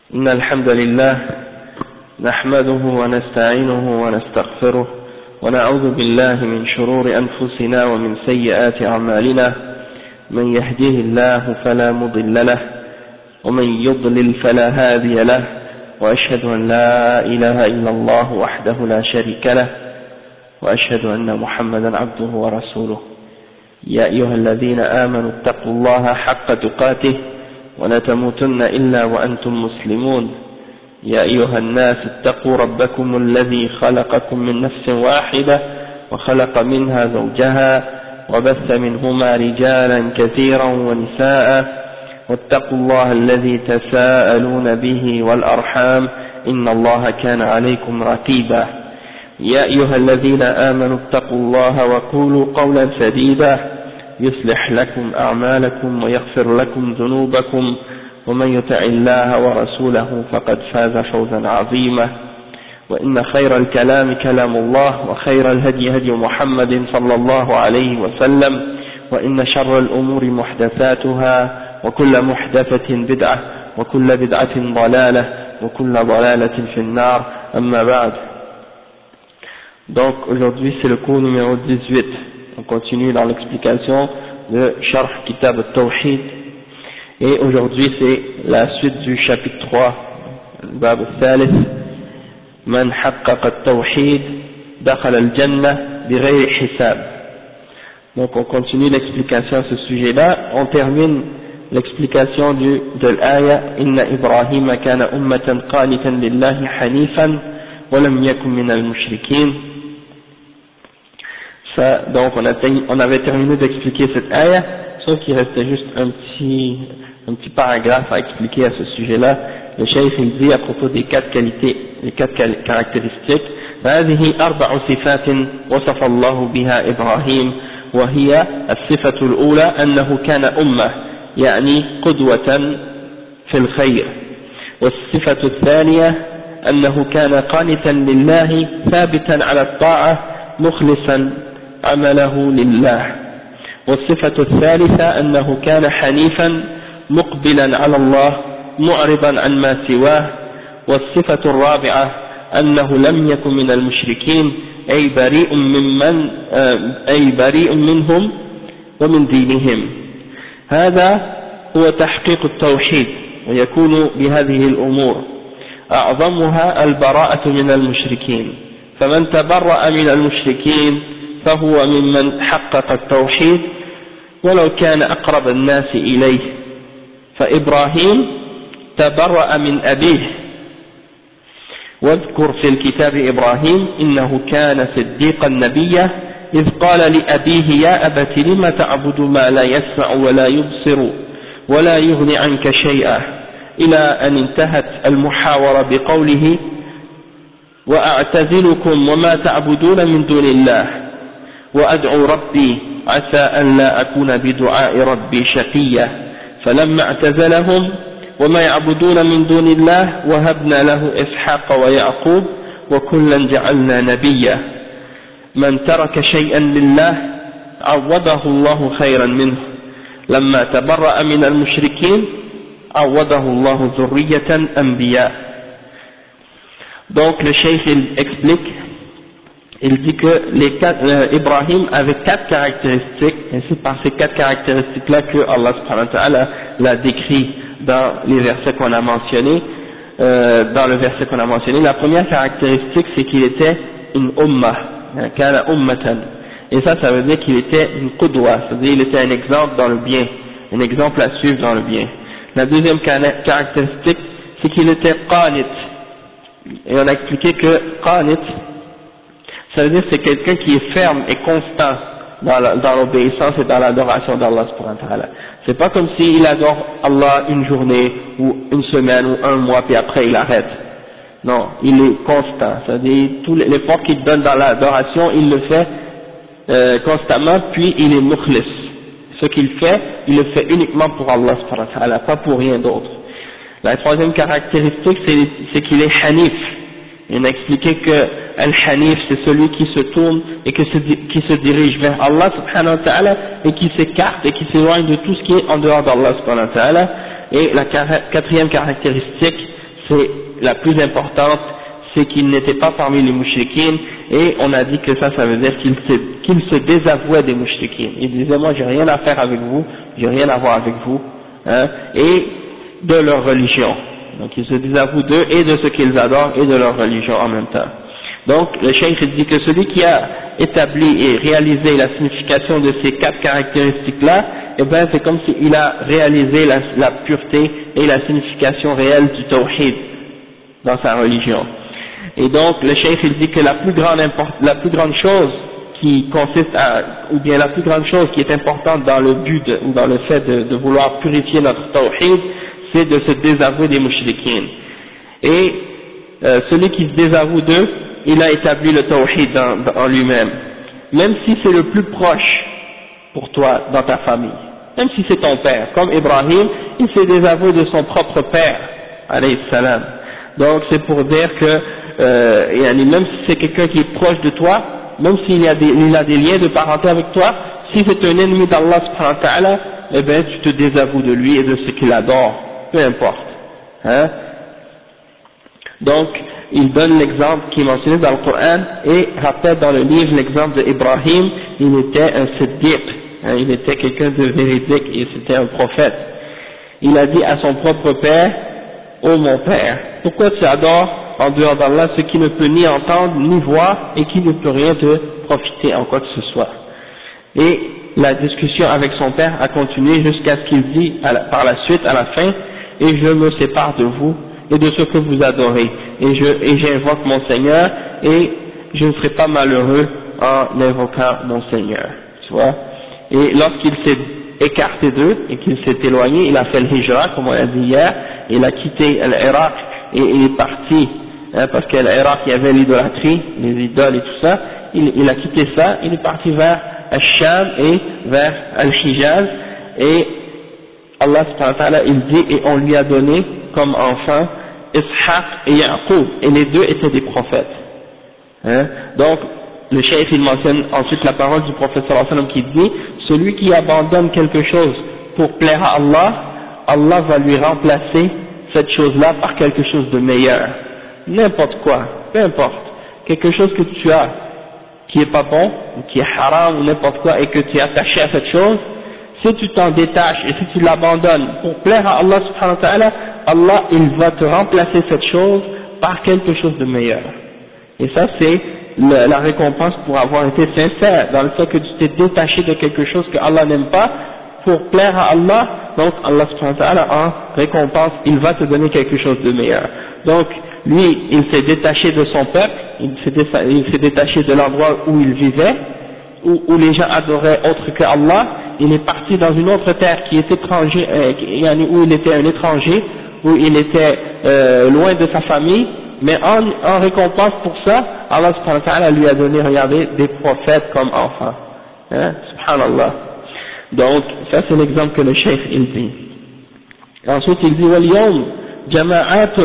إن الحمد لله نحمده ونستعينه ونستغفره ونعوذ بالله من شرور أنفسنا ومن سيئات أعمالنا من يهديه الله فلا مضل له ومن يضلل فلا هادي له وأشهد أن لا إله إلا الله وحده لا شريك له وأشهد أن محمدا عبده ورسوله يا أيها الذين آمنوا اتقوا الله حق تقاته ولا تموتن إلا وأنتم مسلمون يا أيها الناس اتقوا ربكم الذي خلقكم من نفس واحدة وخلق منها زوجها وبث منهما رجالا كثيرا ونساء واتقوا الله الذي تساءلون به والأرحام إن الله كان عليكم رقيبا يا أيها الذين آمنوا اتقوا الله وقولوا قولا سديدا يصلح لكم أعمالكم ويغفر لكم ذنوبكم ومن يطع الله ورسوله فقد فاز فوزا عظيما وإن خير الكلام كلام الله وخير الهدي هدي محمد صلى الله عليه وسلم وإن شر الأمور محدثاتها وكل محدثة بدعة وكل بدعة ضلالة وكل ضلالة في النار أما بعد. Donc aujourd'hui c'est le cours numéro 18. On continue dans l'explication de Sharh Kitab al-Tawhid. Et aujourd'hui c'est la suite du chapitre 3, Bab al-Thalith, Man haqqaqa al-Tawhid, dakhala al-Jannah bighayri hisab. Donc on continue l'explication à ce sujet-là. On termine l'explication de l'aya Inna Ibrahima kana ummatan qanitan lillahi hanifan wa lam yakun min al-mushrikin. Donc on avait terminé d'expliquer cette ayah, sauf qu'il restait juste un petit paragraphe à expliquer à ce sujet-là. Le cheikh il dit à propos des quatre qualités, les quatre caractéristiques. هذه 4 صفات وصف الله بها إبراهيم وهي الصفة الأولى أنه كان أمة يعني قدوة في الخير، والصفة الثانية أنه كان قانتا لله ثابتا على الطاعة مخلصا عمله لله، والصفة الثالثة أنه كان حنيفا مقبلا على الله معرضا عن ما سواه، والصفة الرابعة أنه لم يكن من المشركين أي بريء منهم ومن دينهم. هذا هو تحقيق التوحيد، ويكون بهذه الأمور أعظمها البراءة من المشركين، فمن تبرأ من المشركين فهو ممن حقق التوحيد ولو كان أقرب الناس إليه. فإبراهيم تبرأ من أبيه، واذكر في الكتاب إبراهيم إنه كان صديقا نبيا إذ قال لأبيه يا أبت لم تعبد ما لا يسمع ولا يبصر ولا يغني عنك شيئا، إلى أن انتهت المحاورة بقوله وأعتزلكم وما تعبدون من دون الله وأدعو ربي عسى أن لا أكون بدعاء ربي شقيا، فلما اعتزلهم وما يعبدون من دون الله وهبنا له إسحاق ويعقوب وكلا جعلنا نبيا. من ترك شيئا لله عوضه الله خيرا منه، لما تبرأ من المشركين عوضه الله ذرية أنبياء. Donc le cheikh il explique, il dit que Ibrahim avait 4 caractéristiques, et c'est par ces 4 caractéristiques-là que Allah subhanahu wa ta'ala l'a décrit dans les versets qu'on a mentionnés. Dans le verset qu'on a mentionné, la première caractéristique c'est qu'il était une ummah, kana ummatan, et ça veut dire qu'il était une qudwa, c'est-à-dire il était un exemple dans le bien, un exemple à suivre dans le bien. La deuxième caractéristique c'est qu'il était qanit, et on a expliqué que qanit ça veut dire c'est quelqu'un qui est ferme et constant dans l'obéissance et dans l'adoration d'Allah subhanahu wa ta'ala. C'est pas comme s'il adore Allah une journée ou une semaine ou un mois puis après il arrête. Non, il est constant, c'est-à-dire tout l'effort qu'il donne dans l'adoration il le fait constamment, puis il est mukhlis. Ce qu'il fait, il le fait uniquement pour Allah subhanahu wa ta'ala, pas pour rien d'autre. La troisième caractéristique c'est qu'il est hanif. On a expliqué que Al-Hanif c'est celui qui se tourne et qui se dirige vers Allah subhanahu wa ta'ala et qui s'écarte et qui s'éloigne de tout ce qui est en dehors d'Allah subhanahu wa ta'ala. Et la quatrième caractéristique c'est la plus importante, c'est qu'il n'était pas parmi les mouchriquines, et on a dit que ça veut dire qu'il se désavouait des mouchriquines. Il disait, moi j'ai rien à faire avec vous, j'ai rien à voir avec vous, hein, et de leur religion. Donc il se désavoue d'eux et de ce qu'ils adorent et de leur religion en même temps. Donc le cheikh dit que celui qui a établi et réalisé la signification de ces 4 caractéristiques-là, eh bien c'est comme s'il a réalisé la pureté et la signification réelle du tawhid dans sa religion. Et donc le cheikh il dit que la plus grande chose qui consiste ou bien la plus grande chose qui est importante dans le but ou dans le fait de vouloir purifier notre tawhid, c'est de se désavouer des mouchriquines. Et celui qui se désavoue d'eux, il a établi le tawhid en lui-même, même si c'est le plus proche pour toi dans ta famille, même si c'est ton père, comme Ibrahim, il s'est désavoué de son propre père, alayhi salam. Donc c'est pour dire que même si c'est quelqu'un qui est proche de toi, même s'il a des liens de parenté avec toi, si c'est un ennemi d'Allah subhanahu wa ta'ala, eh bien tu te désavoues de lui et de ce qu'il adore, peu importe, hein. Donc il donne l'exemple qui est mentionné dans le Coran et rappelle dans le livre l'exemple d'Ibrahim. Il était un siddiq, hein, il était quelqu'un de véridique et c'était un prophète. Il a dit à son propre père, ô mon père, pourquoi tu adores en dehors d'Allah ce qui ne peut ni entendre ni voir et qui ne peut rien te profiter en quoi que ce soit. Et la discussion avec son père a continué jusqu'à ce qu'il dit par la suite, à la fin, et je me sépare de vous et de ce que vous adorez, et j'invoque mon Seigneur, et je ne serai pas malheureux en invoquant mon Seigneur, tu vois. Et lorsqu'il s'est écarté d'eux et qu'il s'est éloigné, il a fait le hijra, comme on l'a dit hier, il a quitté l'Irak et il est parti, hein, parce qu'à l'Irak il y avait l'idolâtrie, les idoles et tout ça, il a quitté ça, il est parti vers Al-Sham et vers Al-Hijaz, et Allah subhanahu wa ta'ala il dit, et on lui a donné comme enfant Ishaq et Yaqub, et les deux étaient des prophètes, hein. Donc le cheikh il mentionne ensuite la parole du prophète sallallahu alayhi wa sallam qui dit, celui qui abandonne quelque chose pour plaire à Allah, Allah va lui remplacer cette chose-là par quelque chose de meilleur, n'importe quoi, peu importe, quelque chose que tu as qui est pas bon, ou qui est haram ou n'importe quoi, et que tu es attaché à cette chose, si tu t'en détaches et si tu l'abandonnes pour plaire à Allah subhanahu wa ta'ala, Allah il va te remplacer cette chose par quelque chose de meilleur. Et ça c'est la récompense pour avoir été sincère dans le fait que tu t'es détaché de quelque chose que Allah n'aime pas pour plaire à Allah. Donc Allah subhanahu wa ta'ala en récompense il va te donner quelque chose de meilleur. Donc lui il s'est détaché de son peuple, il s'est détaché de l'endroit où il vivait, où les gens adoraient autre que Allah. Il est parti dans une autre terre qui est étranger, où il était un étranger, où il était loin de sa famille, mais en récompense pour ça, Allah subhanahu wa ta'ala lui a donné, regardez, des prophètes comme enfants, hein, subhanallah. Donc ça c'est l'exemple que le cheikh il dit. Ensuite il dit وَالْيَوْمِ جَمَاعَاتٌ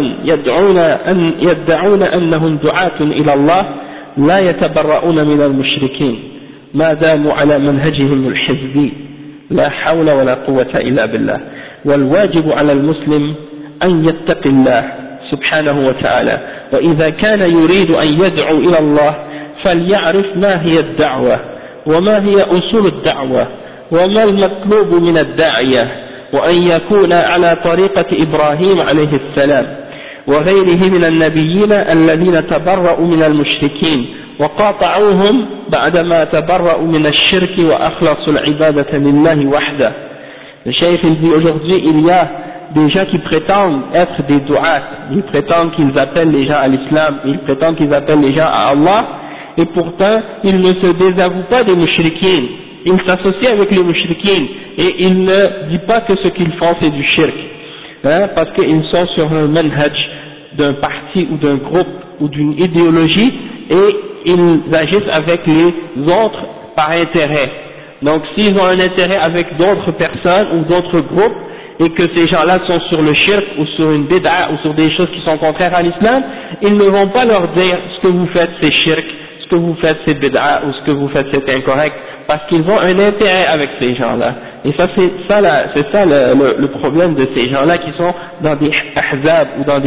يَدَّعُونَ أَنَّهُمْ دُعَاةٌ إِلَى اللَّهِ لَا يَتَبَرَّؤُونَ مِنَ الْمُشْرِكِينَ ما داموا على منهجهم الحزبي لا حول ولا قوة إلا بالله. والواجب على المسلم أن يتقي الله سبحانه وتعالى، وإذا كان يريد أن يدعو إلى الله فليعرف ما هي الدعوة وما هي أصول الدعوة وما المطلوب من الداعية، وأن يكون على طريقة إبراهيم عليه السلام وغيره من النبيين الذين تبرؤوا من المشركين وقاطعوهم بعدما تبرؤوا من الشرك وأخلصوا العبادة لله وحده. Le cheikh il dit aujourd'hui il y a des gens qui prétendent être des du'at, ils prétendent qu'ils appellent les gens à l'islam, ils prétendent qu'ils appellent les gens à Allah, et pourtant ils ne se désavouent pas des mushrikines, ils s'associent avec les mushrikines et ils ne disent pas que ce qu'ils font c'est du shirk, hein, parce qu'ils sont sur un manhaj d'un parti ou d'un groupe ou d'une idéologie et ils agissent avec les autres par intérêt. Donc s'ils ont un intérêt avec d'autres personnes ou d'autres groupes et que ces gens-là sont sur le shirk ou sur une bid'a ou sur des choses qui sont contraires à l'islam, ils ne vont pas leur dire ce que vous faites c'est shirk, ce que vous faites c'est bid'a ou ce que vous faites c'est incorrect, parce qu'ils ont un intérêt avec ces gens-là. Et ça c'est ça le problème de ces gens-là qui sont dans des ahzab ou dans des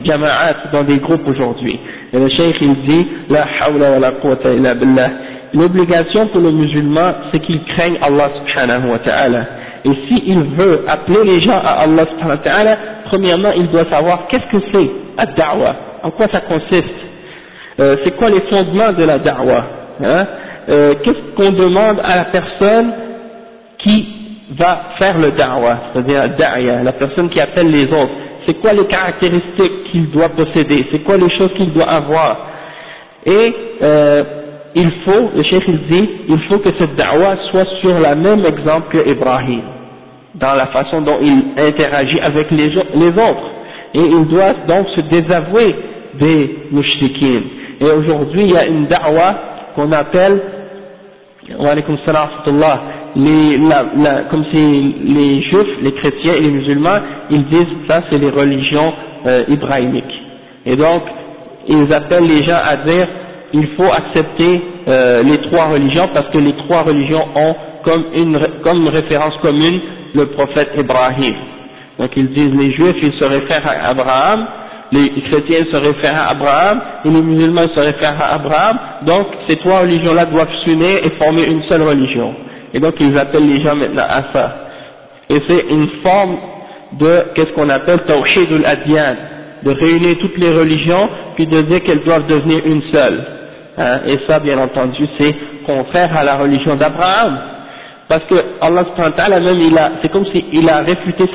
jama'at, dans des groupes aujourd'hui. Et le cheikh il dit la hawla wa la quwwata illa billah. L'obligation pour le musulman, c'est qu'il craigne Allah subhanahu wa ta'ala. Et s'il veut appeler les gens à Allah subhanahu wa ta'ala, premièrement il doit savoir qu'est-ce que c'est ad-da'wa, en quoi ça consiste, c'est quoi les fondements de la da'wa, hein? Qu'est-ce qu'on demande à la personne qui va faire le da'wa, c'est-à-dire da'ya, la personne qui appelle les autres, c'est quoi les caractéristiques qu'il doit posséder, c'est quoi les choses qu'il doit avoir. Et il faut, le cheikh il dit, il faut que cette da'wa soit sur le même exemple que Ibrahim, dans la façon dont il interagit avec les autres, et il doit donc se désavouer des mushrikin. Et aujourd'hui il y a une da'wa qu'on appelle, wa alaykum salam wa rahmatullah, comme si les juifs, les chrétiens et les musulmans, ils disent ça c'est les religions ibrahimiques. Et donc ils appellent les gens à dire il faut accepter les trois religions parce que les trois religions ont comme référence commune le prophète Ibrahim. Donc ils disent les juifs ils se réfèrent à Abraham, les chrétiens se réfèrent à Abraham et les musulmans se réfèrent à Abraham, donc ces trois religions-là doivent s'unir et former une seule religion. Et donc ils appellent les gens maintenant à ça. Et c'est une forme de qu'est-ce qu'on appelle tawhid al-adyan, de réunir toutes les religions puis de dire qu'elles doivent devenir une seule. Hein, et ça bien entendu c'est contraire à la religion d'Abraham, parce que Allah subhanahu wa ta'ala même c'est comme s'il a réfuté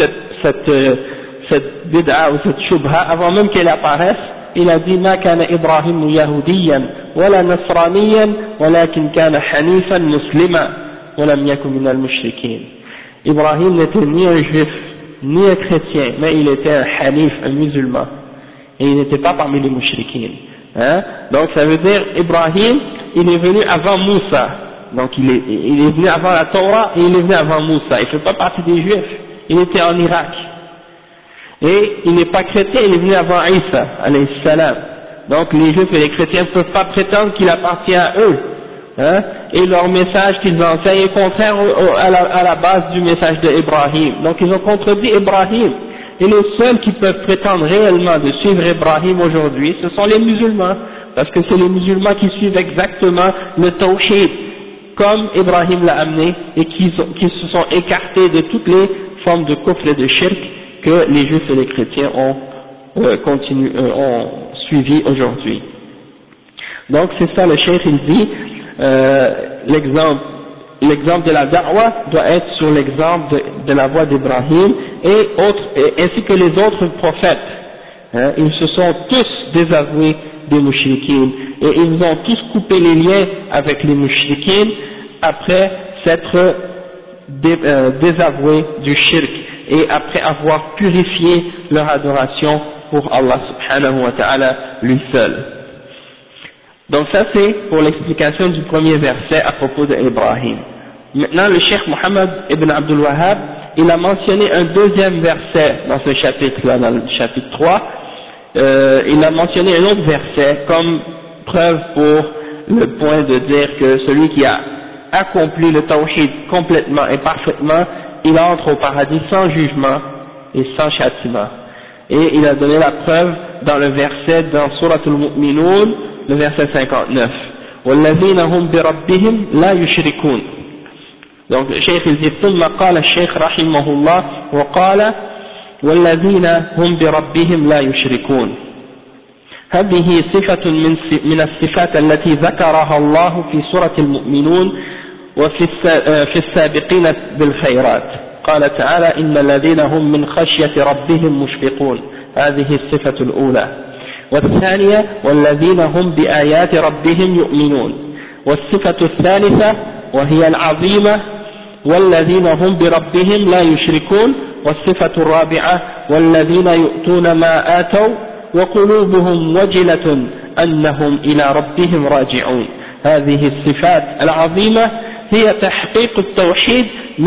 cette bid'a ou cette shubha avant même qu'elle apparaisse. Il a dit ma kana Ibrahim yahudiyan wala nasraniyan walakin kana hanifan muslima wa lam yakun minal mushrikin. Ibrahim n'était ni un juif ni un chrétien, mais il était un hanif, un musulman, et il n'était pas parmi les mushrikin. Hein? Donc ça veut dire Ibrahim il est venu avant Moussa, donc il est venu avant la Torah et il est venu avant Moussa, il ne fait pas partie des juifs, il était en Irak, et il n'est pas chrétien, il est venu avant Isa alayhi salam. Donc les juifs et les chrétiens ne peuvent pas prétendre qu'il appartient à eux, hein? Et leur message qu'ils enseignent est contraire à la base du message d'Ibrahim, donc ils ont contredit Ibrahim. Et les seuls qui peuvent prétendre réellement de suivre Ibrahim aujourd'hui, ce sont les musulmans, parce que c'est les musulmans qui suivent exactement le tawhid, comme Ibrahim l'a amené, et qui se sont écartés de toutes les formes de kufr et de shirk que les juifs et les chrétiens ont suivi aujourd'hui. Donc c'est ça le cheikh il dit, l'exemple de la da'wa doit être sur l'exemple de la voie d'Ibrahim ainsi que les autres prophètes. Hein, ils se sont tous désavoués des mouchriquines et ils ont tous coupé les liens avec les mouchriquines après s'être désavoués du shirk et après avoir purifié leur adoration pour Allah subhanahu wa ta'ala lui seul. Donc ça c'est pour l'explication du premier verset à propos d'Ibrahim. Maintenant le cheikh Mohammed ibn Abdul Wahhab, il a mentionné un deuxième verset dans ce chapitre-là, dans le chapitre 3, il a mentionné un autre verset comme preuve pour le point de dire que celui qui a accompli le tawhid complètement et parfaitement, il entre au paradis sans jugement et sans châtiment. Et il a donné la preuve dans le verset dans Surat al-Mu'minun, le verset 59. وَالَّذِينَ هُمْ بِرَبِّهِمْ لَا يُشْرِكُونَ. Donc le cheikh il dit ثم قال الشيخ رحمه الله وقال والذين هم بربهم لا يشركون. هذه صفة من الصفات التي ذكرها الله في سورة المؤمنون وفي السابقين بالخيرات. قال تعالى إن الذين هم من خشية ربهم مشفقون. هذه الصفة الأولى. والثانية والذين هم بآيات ربهم يؤمنون. والصفة الثالثة وهي العظيمة والذين هم بربهم لا يشركون. والصفة الرابعة والذين يؤتون ما آتوا وقلوبهم وجلة أنهم إلى ربهم راجعون. هذه الصفات العظيمة هي تحقيق التوحيد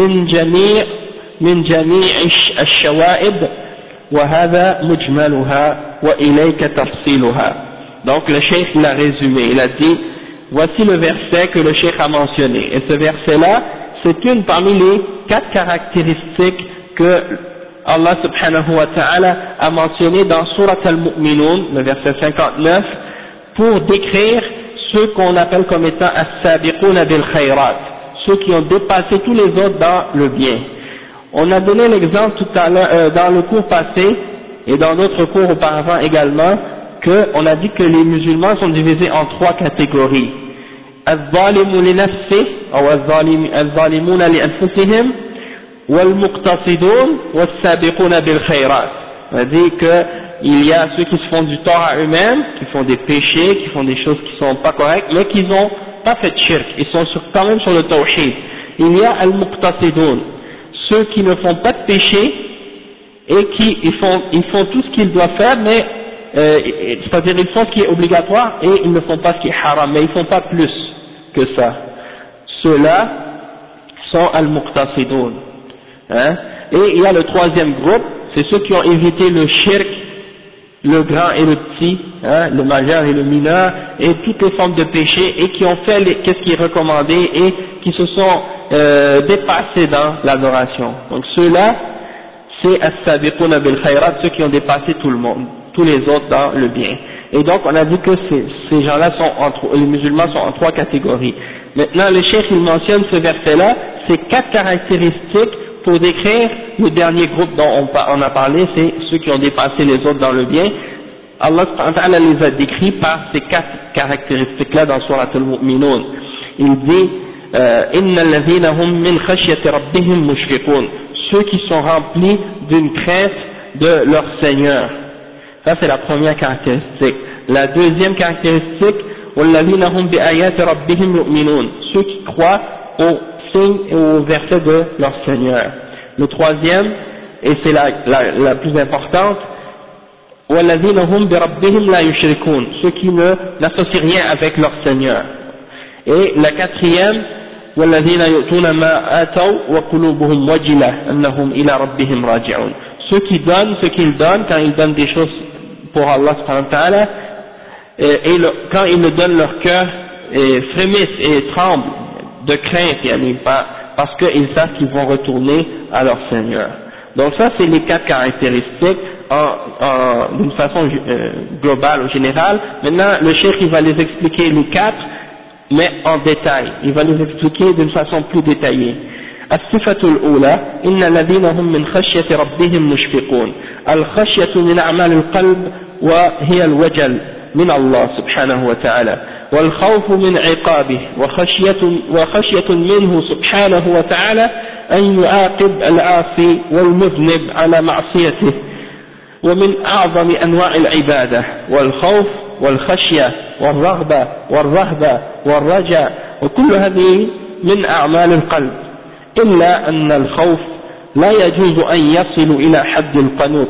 من جميع الشوائب وهذا مجملها وإليك تفصيلها. Donc le cheikh l'a résumé, il a dit voici le verset que le cheikh a mentionné, et ce verset là c'est une parmi les 4 caractéristiques que Allah subhanahu wa ta'ala a mentionné dans Surat al-Mu'minun, le verset 59, pour décrire ceux qu'on appelle comme étant as-sabiquna bil khayrat, ceux qui ont dépassé tous les autres dans le bien. On a donné l'exemple tout à l'heure, dans le cours passé, et dans d'autres cours auparavant également, qu'on a dit que les musulmans sont divisés en 3 catégories. Az-zalimu li nafsihi, ou az-zalimuna li anfusihim, wal-muqtasidun, was-sabiquna bil khayrat. On a dit qu'il y a ceux qui se font du tort à eux-mêmes, qui font des péchés, qui font des choses qui sont pas correctes, mais qui n'ont pas fait de shirk, ils sont quand même sur le tawhid. Il y a al-muqtasidun, ceux qui ne font pas de péché, et qui ils font tout ce qu'ils doivent faire, mais c'est-à-dire ils font ce qui est obligatoire et ils ne font pas ce qui est haram, mais ils font pas plus que ça. Ceux-là sont al-muqtasidun. Hein? Et il y a le troisième groupe, c'est ceux qui ont évité le shirk, le grand et le petit, hein, le majeur et le mineur, et toutes les formes de péché, et qui ont fait qu'est-ce qui est recommandé et qui se sont dépassés dans l'adoration. Donc ceux-là, c'est as-sabiquna bil khayrat, ceux qui ont dépassé tout le monde, tous les autres dans le bien. Et donc on a dit que ces gens-là les musulmans sont en 3 catégories. Maintenant le cheikh il mentionne ce verset-là, c'est 4 caractéristiques pour décrire le dernier groupe dont on a parlé, c'est ceux qui ont dépassé les autres dans le bien. Allah les a décrits par ces 4 caractéristiques-là dans Surat al-Mu'minun. Il dit Inna alladhina hum min khashyati rabbihim mushfiqun, ceux qui sont remplis d'une crainte de leur Seigneur. Ça c'est la première caractéristique. La deuxième caractéristique, walladhina hum bi ayati rabbihim yu'minun, ceux qui croient aux signes et aux versets de leur Seigneur. Le troisième, et c'est la plus importante, walladhina hum bi rabbihim la yushrikun, ceux qui n'associent rien avec leur Seigneur. Et la quatrième, walladhina yu'tuna ma ataw wa qulubuhum wajila annahum ila rabbihim raji'un, ceux qui donnent ce qu'ils donnent quand ils donnent des choses pour Allah subhanahu wa ta'ala, et quand ils le donnent, leur cœur frémisse et tremble de crainte, parce qu'ils savent qu'ils vont retourner à leur Seigneur. Donc ça c'est les 4 caractéristiques d'une façon globale ou générale. Maintenant le cheikh il va les expliquer les 4, mais en détail, il va les expliquer d'une façon plus détaillée. الصفة الأولى إن الذين هم من خشية ربهم مشفقون. الخشية من أعمال القلب وهي الوجل من الله سبحانه وتعالى، والخوف من عقابه وخشية منه سبحانه وتعالى أن يعاقب العاصي والمذنب على معصيته، ومن أعظم أنواع العبادة، والخوف والخشية والرغبة والرهبة والرجاء، وكل هذه من أعمال القلب، إلا أن الخوف لا يجوز أن يصل إلى حد القنوط،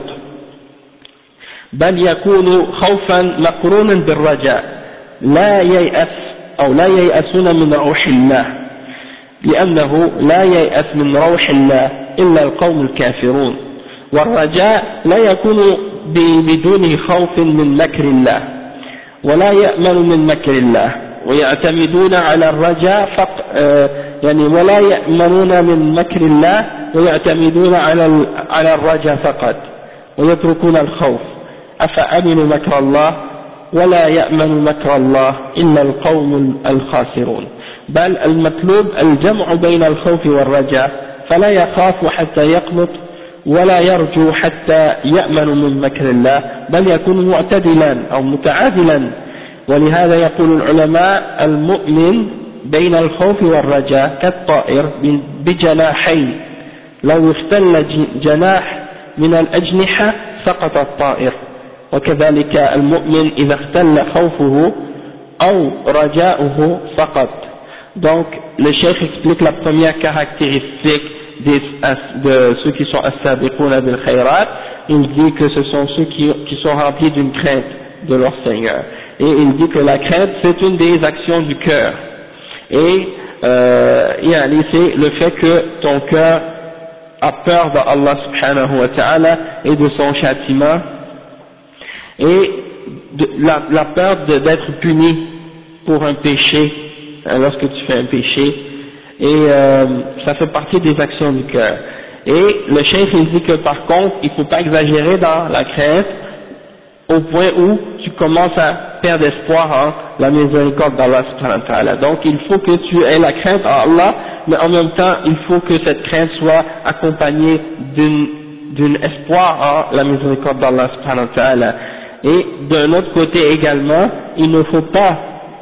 بل يكون خوفا مقرونا بالرجاء، لا ييأسون من روح الله، لأنه لا ييأس من روح الله إلا القوم الكافرون، والرجاء لا يكون بدون خوف من مكر الله، ولا يأمن من مكر الله، ويعتمدون على الرجاء ولا يأمنون من مكر الله ويعتمدون على الرجاء فقط، ويتركون الخوف. أفأمنوا مكر الله ولا يأمن مكر الله إلا القوم الخاسرون. بل المطلوب الجمع بين الخوف والرجاء، فلا يخاف حتى يقنط ولا يرجو حتى يأمن من مكر الله، بل يكون معتدلا أو متعادلا. ولهذا يقول العلماء المؤمن بين الخوف والرجاء كالطائر بجناحين، لو اختل جناح من الأجنحة سقط الطائر، وكذلك المؤمن إذا اختل خوفه أو رجاؤه سقط. Donc le cheikh explique la première caractéristique de ceux qui sont as-sabiquna bil khayrat. Il dit que ce sont ceux qui sont remplis d'une crainte de leur Seigneur, et il dit que la crainte c'est une des actions du cœur, et c'est le fait que ton cœur a peur d'Allah subhanahu wa ta'ala et de son châtiment, et la peur d'être puni pour un péché, lorsque tu fais un péché, et ça fait partie des actions du cœur. Et le cheikh il dit que par contre, il ne faut pas exagérer dans la crainte au point où tu commences à perdre espoir en la miséricorde d'Allah subhanahu wa ta'ala. Donc il faut que tu aies la crainte en Allah, mais en même temps il faut que cette crainte soit accompagnée d'un espoir en la miséricorde d'Allah subhanahu wa ta'ala. Et d'un autre côté également, il ne faut pas,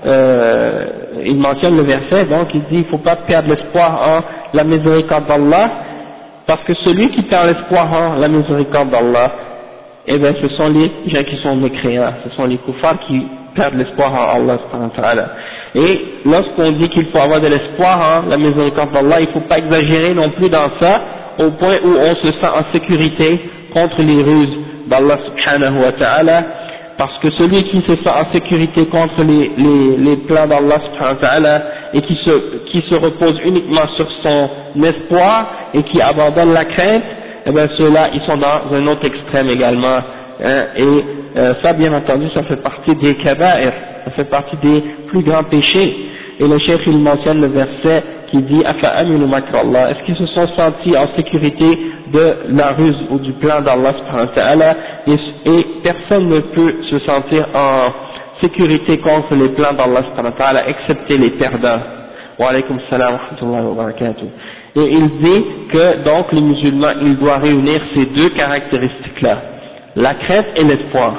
il mentionne le verset, donc il dit il ne faut pas perdre l'espoir en la miséricorde d'Allah, parce que celui qui perd l'espoir en la miséricorde d'Allah, eh bien ce sont les gens qui sont mécréants, ce sont les kuffars qui perdent l'espoir en Allah subhanahu wa ta'ala. Et lorsqu'on dit qu'il faut avoir de l'espoir en la miséricorde d'Allah, il ne faut pas exagérer non plus dans ça, au point où on se sent en sécurité contre les ruses d'Allah subhanahu wa ta'ala, parce que celui qui se sent en sécurité contre les plans d'Allah subhanahu wa ta'ala et qui se repose uniquement sur son espoir et qui abandonne la crainte, eh bien ceux-là ils sont dans un autre extrême également, hein, et ça bien entendu ça fait partie des kaba'ir, ça fait partie des plus grands péchés. Et le cheikh il mentionne le verset qui dit Afa aminu makra Allah, est-ce qu'ils se sont sentis en sécurité de la ruse ou du plan d'Allah subhanahu wa ta'ala, et personne ne peut se sentir en sécurité contre les plans d'Allah subhanahu wa ta'ala excepté les perdants. Wa alaykum salam wa rahmatullahi wa barakatuh. Et il dit que donc les musulmans ils doivent réunir ces deux caractéristiques là, la crainte et l'espoir.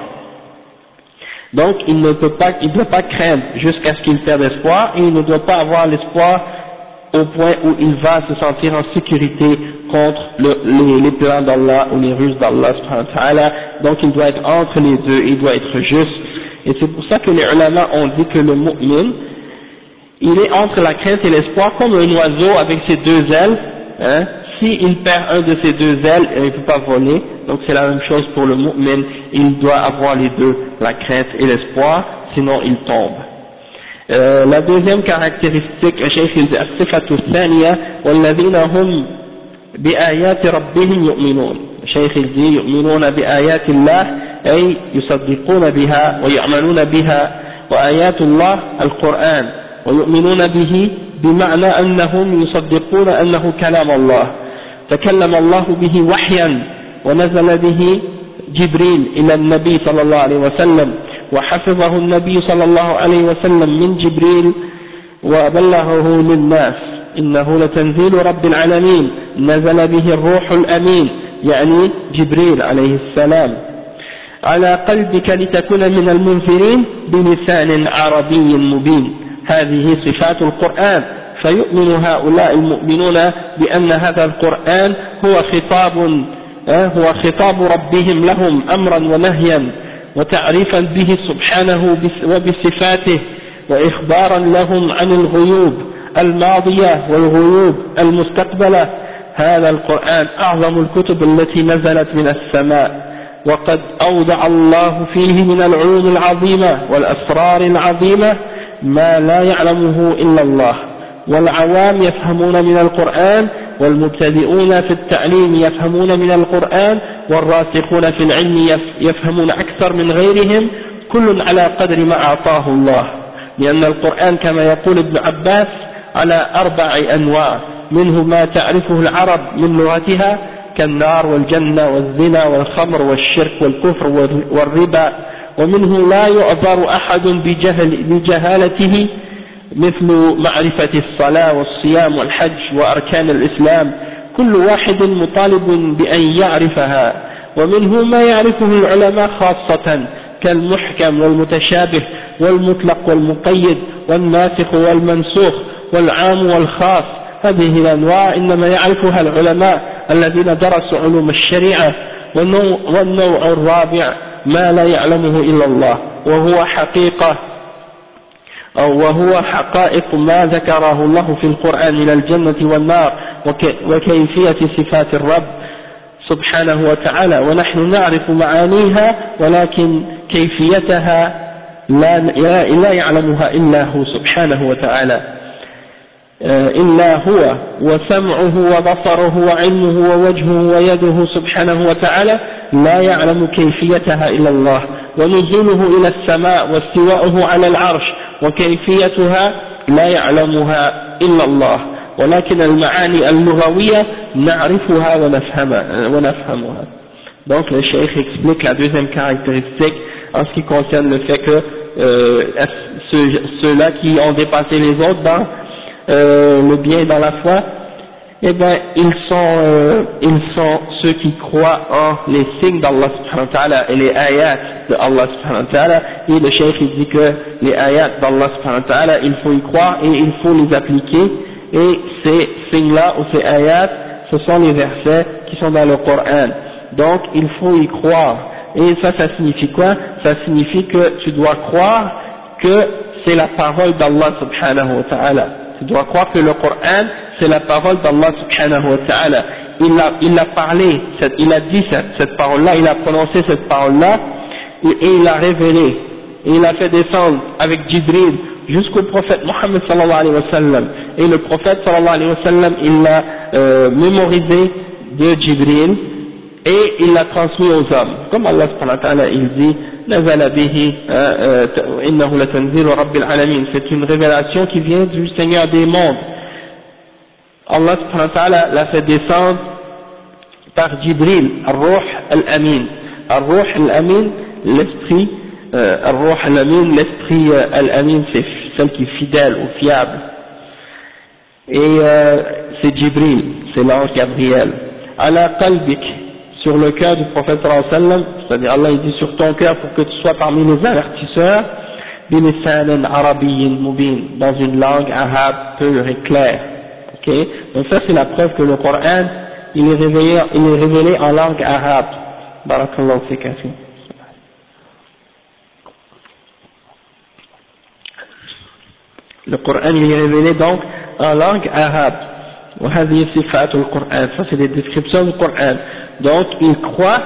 Donc il ne doit pas craindre jusqu'à ce qu'il perde espoir, et il ne doit pas avoir l'espoir au point où il va se sentir en sécurité contre les plans d'Allah ou les ruses d'Allah subhanahu wa ta'ala. Donc il doit être entre les deux, il doit être juste. Et c'est pour ça que les ulama ont dit que le mu'min, il est entre la crainte et l'espoir comme un oiseau avec ses deux ailes, hein. S'il perd un de ses deux ailes, il ne peut pas voler, donc c'est la même chose pour le mu'min, il doit avoir les deux, la crainte et l'espoir, sinon il tombe. La deuxième caractéristique, le cheikh il dit as-sifatu ath-thaniya walladhina hum bi'ayati rabbihim yu'minun. Le cheikh il dit yu'minuna bi'ayati Allah ay yusaddiquna biha wa ya'maluna biha, wa ayatu Allah al-Qur'an wa yu'minuna bihi بمعنى أنهم يصدقون أنه كلام الله تكلم الله به وحيا ونزل به جبريل إلى النبي صلى الله عليه وسلم وحفظه النبي صلى الله عليه وسلم من جبريل وبلغه للناس إنه لتنزيل رب العالمين نزل به الروح الأمين يعني جبريل عليه السلام على قلبك لتكون من المنذرين بلسان عربي مبين. هذه صفات القرآن، فيؤمن هؤلاء المؤمنون بأن هذا القرآن هو خطاب ربهم لهم أمرا ونهيا وتعريفا به سبحانه وبصفاته وإخبارا لهم عن الغيوب الماضية والغيوب المستقبلة. هذا القرآن أعظم الكتب التي نزلت من السماء، وقد أودع الله فيه من العلوم العظيمة والأسرار العظيمة ما لا يعلمه إلا الله، والعوام يفهمون من القرآن، والمبتدئون في التعليم يفهمون من القرآن، والراسخون في العلم يفهمون أكثر من غيرهم، كل على قدر ما أعطاه الله، لأن القرآن كما يقول ابن عباس على 4 أنواع، منه ما تعرفه العرب من لغتها كالنار والجنة والزنا والخمر والشرك والكفر والربا، ومنه لا يعذر أحد بجهالته مثل معرفة الصلاة والصيام والحج وأركان الإسلام، كل واحد مطالب بأن يعرفها، ومنه ما يعرفه العلماء خاصة كالمحكم والمتشابه والمطلق والمقيد والناسخ والمنسوخ والعام والخاص. هذه الأنواع إنما يعرفها العلماء الذين درسوا علوم الشريعة. والنوع الرابع ما لا يعلمه إلا الله، وهو حقائق ما ذكره الله في القرآن من الجنة والنار وكيفية صفات الرب سبحانه وتعالى، ونحن نعرف معانيها ولكن كيفيتها لا يعلمها إلا هو سبحانه وتعالى، إلا هو، وسمعه وبصره وعلمه ووجهه ويده سبحانه وتعالى لا يعلم كيفيتها إلا الله، ونزوله إلى السماء واستواؤه على العرش وكيفيتها لا يعلمها إلا الله، ولكن المعاني اللغوية نعرفها ونفهمها. Donc le cheikh explique la deuxième caractéristique en ce qui concerne le fait que ceux-là qui ont dépassé les autres dans le bien et dans la foi, eh bien ils sont ceux qui croient en les signes d'Allah subhanahu wa ta'ala et les ayats de Allah subhanahu wa ta'ala. Et le cheikh il dit que les ayats d'Allah subhanahu wa ta'ala, il faut y croire et il faut les appliquer, et ces signes-là ou ces ayats, ce sont les versets qui sont dans le Coran. Donc il faut y croire. Et ça signifie quoi? Ça signifie que tu dois croire que c'est la parole d'Allah subhanahu wa ta'ala. Tu dois croire que le Coran c'est la parole d'Allah subhanahu wa ta'ala. Il a parlé, il a dit cette parole-là, il a prononcé cette parole-là, et il l'a révélé. Et il a fait descendre avec Jibril jusqu'au prophète Mohammed sallallahu alayhi wa sallam. Et le prophète sallallahu alayhi wa sallam, il l'a mémorisé de Jibril, et il l'a transmis aux hommes. Comme Allah subhanahu wa ta'ala, il dit, nazala bihi innahu latanzilu rabbil alamin. C'est une révélation qui vient du Seigneur des mondes. Allah subhanahu wa ta'ala l'a fait descendre par Jibril, Ar-Ruh Al-Amin. Ar-Ruh Al-Amin, l'esprit, Ar-Ruh Al-Amin, l'esprit Al-Amin, c'est celle qui est fidèle ou fiable. Et c'est Jibril, c'est l'ange Gabriel. Ala qalbik, sur le cœur du prophète sallallahu alayhi wa sallam, c'est-à-dire Allah il dit sur ton cœur pour que tu sois parmi les avertisseurs, bilisanin arabiyyin mubin, dans une langue arabe pure et claire. Okay? Donc ça c'est la preuve que le Coran il est révélé en langue arabe. Barakallahu fik. Le Coran il est révélé donc en langue arabe. وهذه صفات القرآن. Ça c'est des descriptions du Coran. Donc ils croient,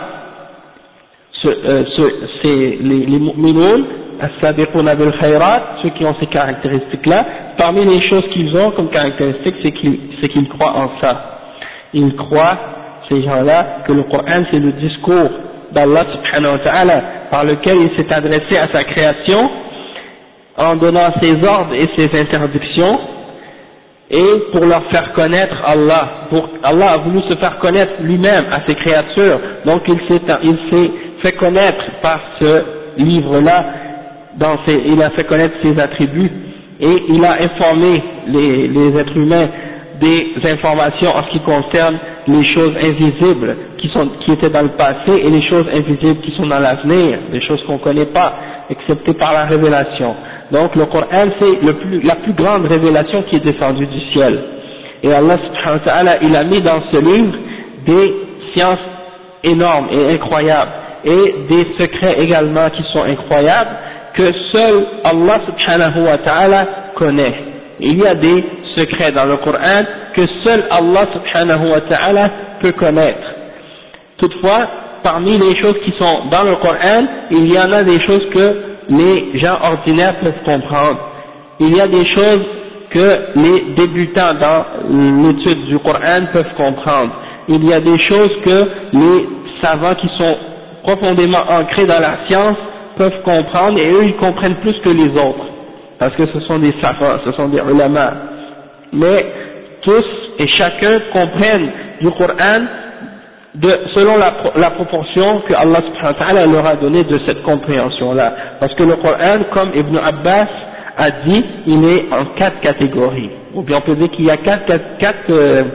c'est les mu'minoun, as-sabiquna bil khayrat, ceux qui ont ces caractéristiques-là. Parmi les choses qu'ils ont comme caractéristiques, c'est qu'ils croient en ça. Ils croient, ces gens-là, que le Coran c'est le discours d'Allah subhanahu wa ta'ala, par lequel il s'est adressé à sa création, en donnant ses ordres et ses interdictions, et pour leur faire connaître Allah. Allah a voulu se faire connaître lui-même à ses créatures, donc il s'est fait connaître par ce livre-là, il a fait connaître ses attributs, et il a informé les êtres humains des informations en ce qui concerne les choses invisibles qui étaient dans le passé et les choses invisibles qui sont dans l'avenir, des choses qu'on ne connaît pas, excepté par la révélation. Donc le Coran c'est la plus grande révélation qui est descendue du ciel. Et Allah subhanahu wa ta'ala il a mis dans ce livre des sciences énormes et incroyables, et des secrets également qui sont incroyables, que seul Allah subhanahu wa ta'ala connaît. Il y a des secrets dans le Coran que seul Allah subhanahu wa ta'ala peut connaître. Toutefois, parmi les choses qui sont dans le Coran, il y en a des choses que les gens ordinaires peuvent comprendre. Il y a des choses que les débutants dans l'étude du Coran peuvent comprendre. Il y a des choses que les savants qui sont profondément ancrés dans la science peuvent comprendre, et eux ils comprennent plus que les autres, parce que ce sont des savants, ce sont des ulama. Mais tous et chacun comprennent du Coran selon la proportion que Allah subhanahu wa ta'ala leur a donné de cette compréhension-là. Parce que le Coran, comme Ibn Abbas a dit, il est en 4 catégories. Ou bien on peut dire qu'il y a quatre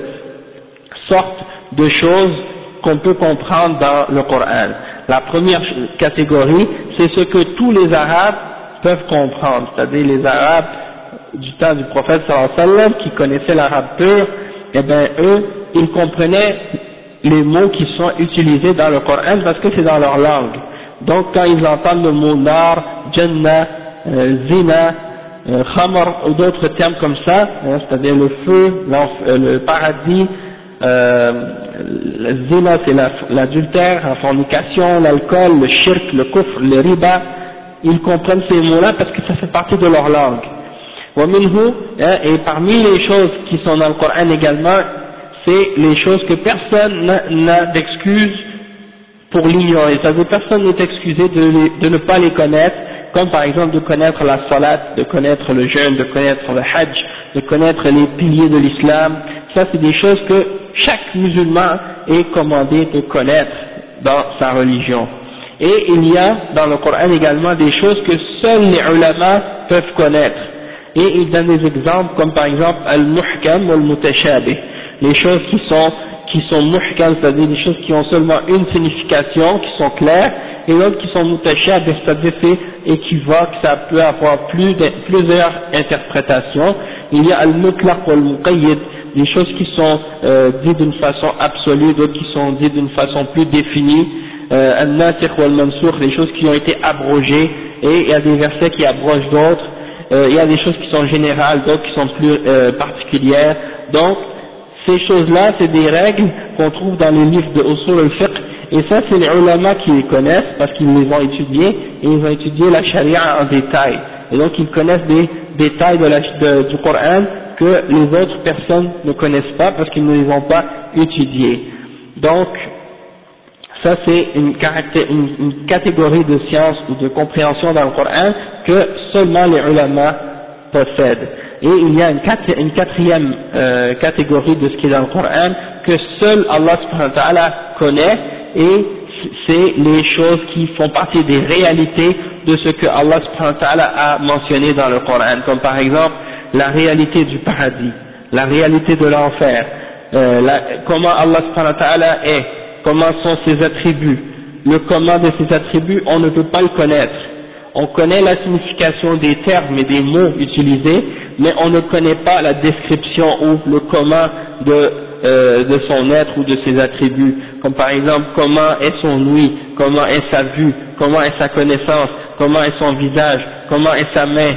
sortes de choses qu'on peut comprendre dans le Coran. La première catégorie, c'est ce que tous les Arabes peuvent comprendre, c'est-à-dire les Arabes du temps du prophète sallallahu alayhi wa sallam qui connaissaient l'arabe pur, et bien eux, ils comprenaient les mots qui sont utilisés dans le Coran parce que c'est dans leur langue. Donc quand ils entendent le mot nar, jannah, zina, khamr ou d'autres termes comme ça, c'est-à-dire le feu, le paradis, le zina c'est l'adultère, la fornication, l'alcool, le shirk, le kufr, le riba, ils comprennent ces mots-là parce que ça fait partie de leur langue. Et parmi les choses qui sont dans le Coran également, c'est les choses que personne n'a d'excuse pour l'ignorer. C'est-à-dire personne n'est excusé de ne pas les connaître, comme par exemple de connaître la salat, de connaître le jeûne, de connaître le hajj, de connaître les piliers de l'islam. Ça, c'est des choses que chaque musulman est commandé de connaître dans sa religion. Et il y a dans le Coran également des choses que seuls les ulama peuvent connaître. Et il donne des exemples comme par exemple al-muhkam ou al-mutashabih, les choses qui sont muhkam, c'est-à-dire des choses qui ont seulement une signification, qui sont claires, et d'autres qui sont mutashabih, c'est-à-dire c'est équivoque, ça peut avoir plusieurs interprétations. Il y a al-mutlaq ou al-muqayyid, des choses qui sont dites d'une façon absolue, d'autres qui sont dites d'une façon plus définie, al-nasikh ou al-mansukh, des choses qui ont été abrogées, et il y a des versets qui abrogent d'autres, il y a des choses qui sont générales, d'autres qui sont plus particulières. Donc ces choses-là, c'est des règles qu'on trouve dans les livres de Usul al-Fiqh, et ça c'est les ulama qui les connaissent parce qu'ils les ont étudiés, et ils ont étudié la charia en détail, et donc ils connaissent des détails du Coran que les autres personnes ne connaissent pas parce qu'ils ne les ont pas étudiés. Donc ça c'est une catégorie de science ou de compréhension dans le Coran que seulement les ulama possèdent. Et il y a une quatrième catégorie de ce qui est dans le Coran que seul Allah subhanahu wa ta'ala connaît, et c'est les choses qui font partie des réalités de ce que Allah subhanahu wa ta'ala a mentionné dans le Coran, comme par exemple la réalité du paradis, la réalité de l'enfer, comment Allah subhanahu wa ta'ala est, comment sont ses attributs. Le comment de ses attributs, on ne peut pas le connaître. On connaît la signification des termes et des mots utilisés, mais on ne connaît pas la description ou le comment de son être ou de ses attributs. Comme par exemple, comment est son ouïe, comment est sa vue, comment est sa connaissance, comment est son visage, comment est sa main,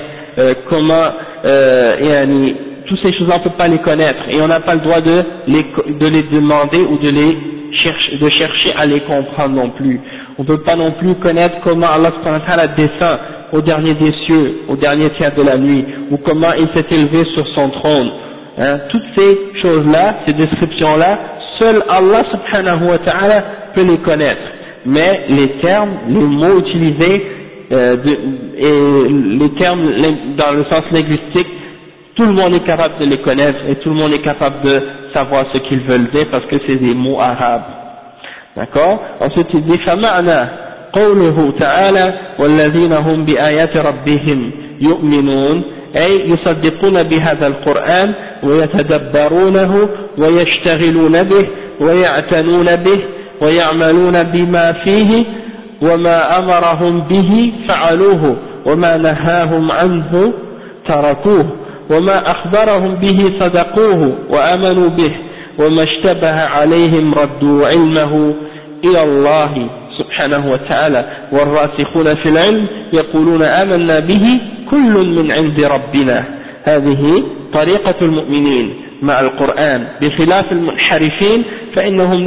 toutes ces choses-là on ne peut pas les connaître, et on n'a pas le droit de les demander ou de chercher à les comprendre non plus. On ne peut pas non plus connaître comment Allah subhanahu wa ta'ala descend au dernier des cieux, au dernier tiers de la nuit, ou comment il s'est élevé sur son trône. Toutes ces choses-là, ces descriptions-là, seul Allah subhanahu wa ta'ala peut les connaître. Mais les termes, les mots utilisés, et les termes dans le sens linguistique, tout le monde est capable de les connaître, et tout le monde est capable de savoir ce qu'ils veulent dire parce que c'est des mots arabes. D'accord? Ensuite il dit فمعنى قوله تعالى والذين هم بآيات ربهم يؤمنون أي يصدقون بهذا القرآن ويتدبرونه ويشتغلون به ويعتنون به ويعملون بما فيه وما أمرهم به فعلوه وما نهاهم عنه تركوه وما أخبرهم به صدقوه وآمنوا به وما اشتبه عليهم ردوا علمه إلى الله سبحانه وتعالى والراسخون في العلم يقولون آمنا به كل من عند ربنا. هذه طريقة المؤمنين مع القرآن بخلاف المنحرفين فإنهم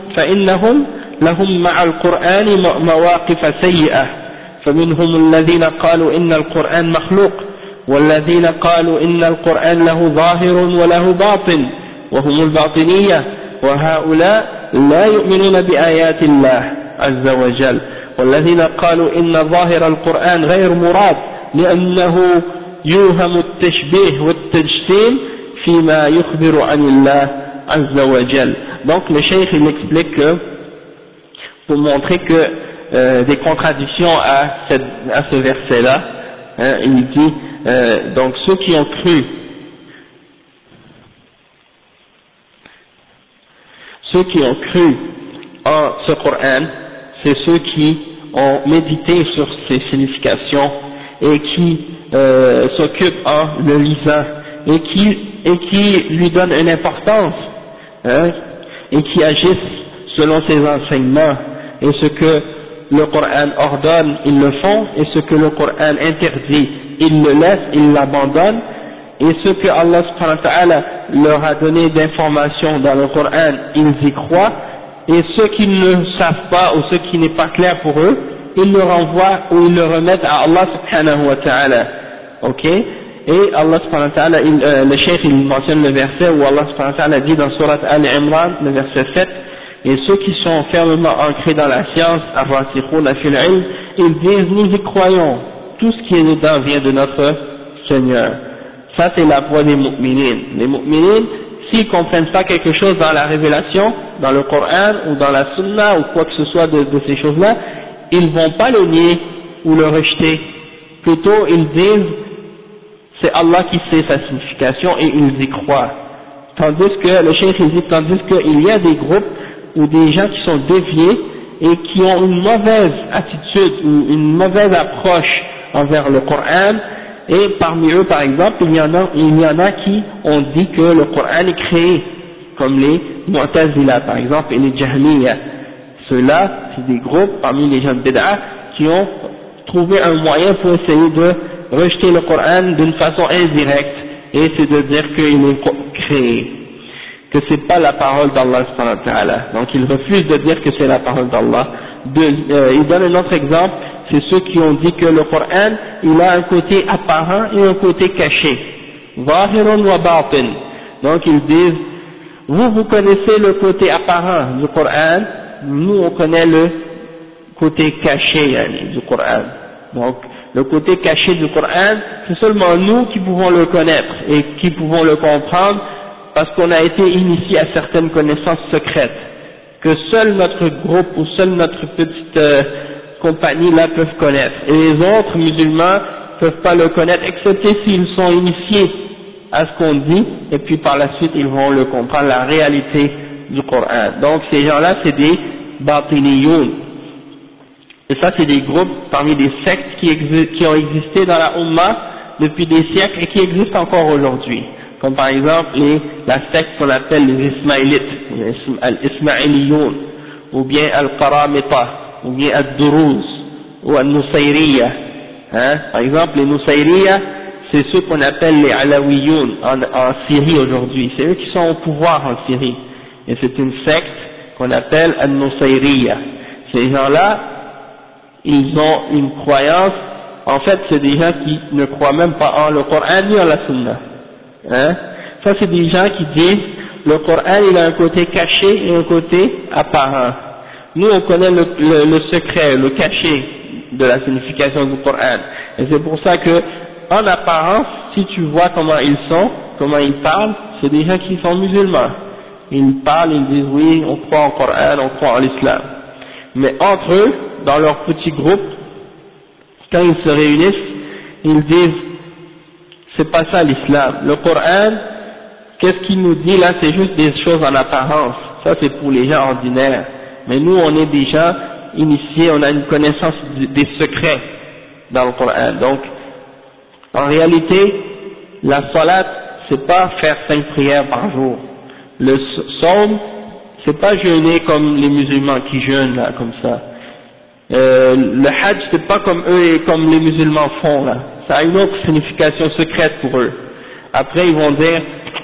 لهم مع القرآن مواقف سيئة، فمنهم الذين قالوا إن القرآن مخلوق، والذين قالوا إن القرآن له ظاهر وله باطن وهم الباطنية، وهؤلاء لا يؤمنون بآيات الله عز وجل، والذين قالوا إن ظاهر القرآن غير مراد لأنه يوهم التشبيه والتجسيم فيما يخبر عن الله عز وجل. Donc le cheikh il explique que pour montrer que des contradictions à ce verset là, il dit donc ceux qui ont cru en ce Coran, c'est ceux qui ont médité sur ses significations et qui s'occupent en le lisant et qui lui donnent une importance, et qui agissent selon ses enseignements, et ce que le Coran ordonne, ils le font, et ce que le Coran interdit, ils le laissent, ils l'abandonnent, et ce que Allah subhanahu wa ta'ala leur a donné d'informations dans le Coran, ils y croient, et ceux qui ne savent pas ou ceux qui n'est pas clair pour eux, ils le renvoient ou ils le remettent à Allah subhanahu wa ta'ala. Ok? Et Allah subhanahu wa ta'ala, le cheikh il mentionne le verset où Allah subhanahu wa ta'ala dit dans Surat Al-Imran, le verset 7, et ceux qui sont fermement ancrés dans la science, ar-rasikhuna fil ilm, ils disent nous y croyons, tout ce qui est dedans vient de notre Seigneur. Ça c'est la voie des mu'minines. Les mu'minines, s'ils comprennent pas quelque chose dans la révélation, dans le Coran ou dans la Sunna ou quoi que ce soit de ces choses-là, ils vont pas le nier ou le rejeter. Plutôt ils disent c'est Allah qui sait sa signification et ils y croient. Tandis que le cheikh il dit, tandis qu'il y a des groupes ou des gens qui sont déviés et qui ont une mauvaise attitude ou une mauvaise approche envers le Coran, et parmi eux par exemple il y en a qui ont dit que le Coran est créé, comme les Mu'tazila par exemple et les Jahmiya. Ceux-là c'est des groupes parmi les gens de Bid'a qui ont trouvé un moyen pour essayer de rejeter le Coran d'une façon indirecte, et c'est de dire qu'il est créé, que c'est pas la parole d'Allah subhanahu wa ta'ala. Donc ils refusent de dire que c'est la parole d'Allah. Il donne un autre exemple, c'est ceux qui ont dit que le Coran il a un côté apparent et un côté caché, zahirun wa batin. Donc ils disent vous connaissez le côté apparent du Coran, nous on connaît le côté caché du Coran. Donc le côté caché du Coran, c'est seulement nous qui pouvons le connaître et qui pouvons le comprendre, parce qu'on a été initié à certaines connaissances secrètes que seul notre groupe ou seule notre petite compagnie là peuvent connaître, et les autres musulmans peuvent pas le connaître excepté s'ils sont initiés à ce qu'on dit, et puis par la suite ils vont le comprendre, la réalité du Coran. Donc ces gens-là c'est des batiniyoun, et ça c'est des groupes parmi des sectes qui ont existé dans la Ummah depuis des siècles et qui existent encore aujourd'hui, comme par exemple la secte qu'on appelle les Ismaélites, al-Ismaïliyoun, ou bien al-Qaramita, ou bien al-Duruz, ou al-Nusayriya. Par exemple les Nusayriya, c'est ceux qu'on appelle les Alawiyoun en Syrie aujourd'hui, c'est eux qui sont au pouvoir en Syrie, et c'est une secte qu'on appelle al-Nusayriya. Ces gens-là, ils ont une croyance, en fait c'est des gens qui ne croient même pas en le Coran ni en la Sunna. Ça c'est des gens qui disent le Coran il a un côté caché et un côté apparent. Nous on connaît le secret, le caché de la signification du Coran, et c'est pour ça que en apparence, si tu vois comment ils sont, comment ils parlent, c'est des gens qui sont musulmans. Ils parlent, ils disent oui, on croit en Coran, on croit en l'islam. Mais entre eux, dans leur petit groupe, quand ils se réunissent, ils disent c'est pas ça l'islam. Le Coran, qu'est-ce qu'il nous dit là, c'est juste des choses en apparence. Ça c'est pour les gens ordinaires. Mais nous on est des gens initiés, on a une connaissance des secrets dans le Coran. Donc, en réalité, la salat, c'est pas faire 5 prières par jour. Le psaume, c'est pas jeûner comme les musulmans qui jeûnent là, comme ça. Le hajj, c'est pas comme eux et comme les musulmans font là. Ça a une autre signification secrète pour eux. Après, ils vont dire,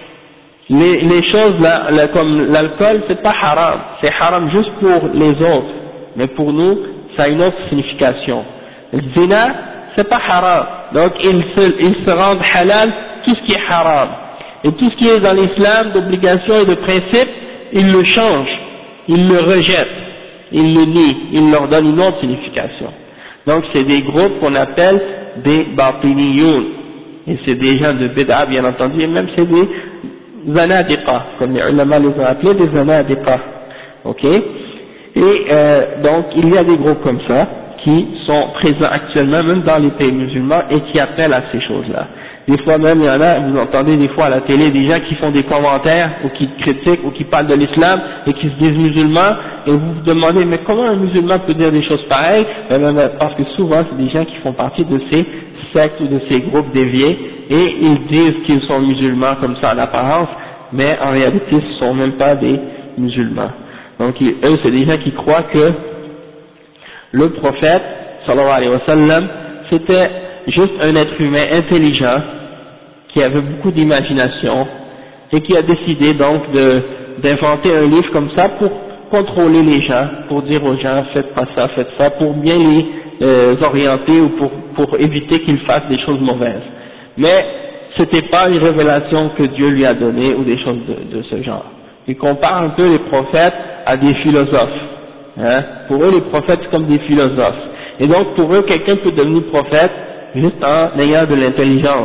les choses là, comme l'alcool, c'est pas haram. C'est haram juste pour les autres. Mais pour nous, ça a une autre signification. Le zina, c'est pas haram. Donc, ils se rendent halal tout ce qui est haram. Et tout ce qui est dans l'islam d'obligation et de principe, ils le changent, ils le rejettent, ils le nient, ils leur donnent une autre signification. Donc c'est des groupes qu'on appelle des batiniyoun, et c'est des gens de bid'a bien entendu, et même c'est des zanadiqa, comme les ulama les ont appelés, des zanadiqa, ok. Et donc il y a des groupes comme ça qui sont présents actuellement même dans les pays musulmans et qui appellent à ces choses-là. Des fois même, il y en a, vous entendez des fois à la télé des gens qui font des commentaires ou qui critiquent ou qui parlent de l'islam et qui se disent musulmans, et vous vous demandez mais comment un musulman peut dire des choses pareilles? Parce que souvent c'est des gens qui font partie de ces sectes ou de ces groupes déviés, et ils disent qu'ils sont musulmans comme ça en apparence, mais en réalité ce ne sont même pas des musulmans. Donc eux c'est des gens qui croient que le prophète sallallahu alayhi wa sallam c'était juste un être humain intelligent qui avait beaucoup d'imagination et qui a décidé donc d'inventer un livre comme ça pour contrôler les gens, pour dire aux gens faites pas ça, faites ça, pour bien les orienter ou pour éviter qu'ils fassent des choses mauvaises. Mais c'était pas une révélation que Dieu lui a donnée ou des choses de ce genre. Ils comparent un peu les prophètes à des philosophes. Pour eux les prophètes c'est comme des philosophes. Et donc pour eux quelqu'un peut devenir prophète juste en ayant de l'intelligence.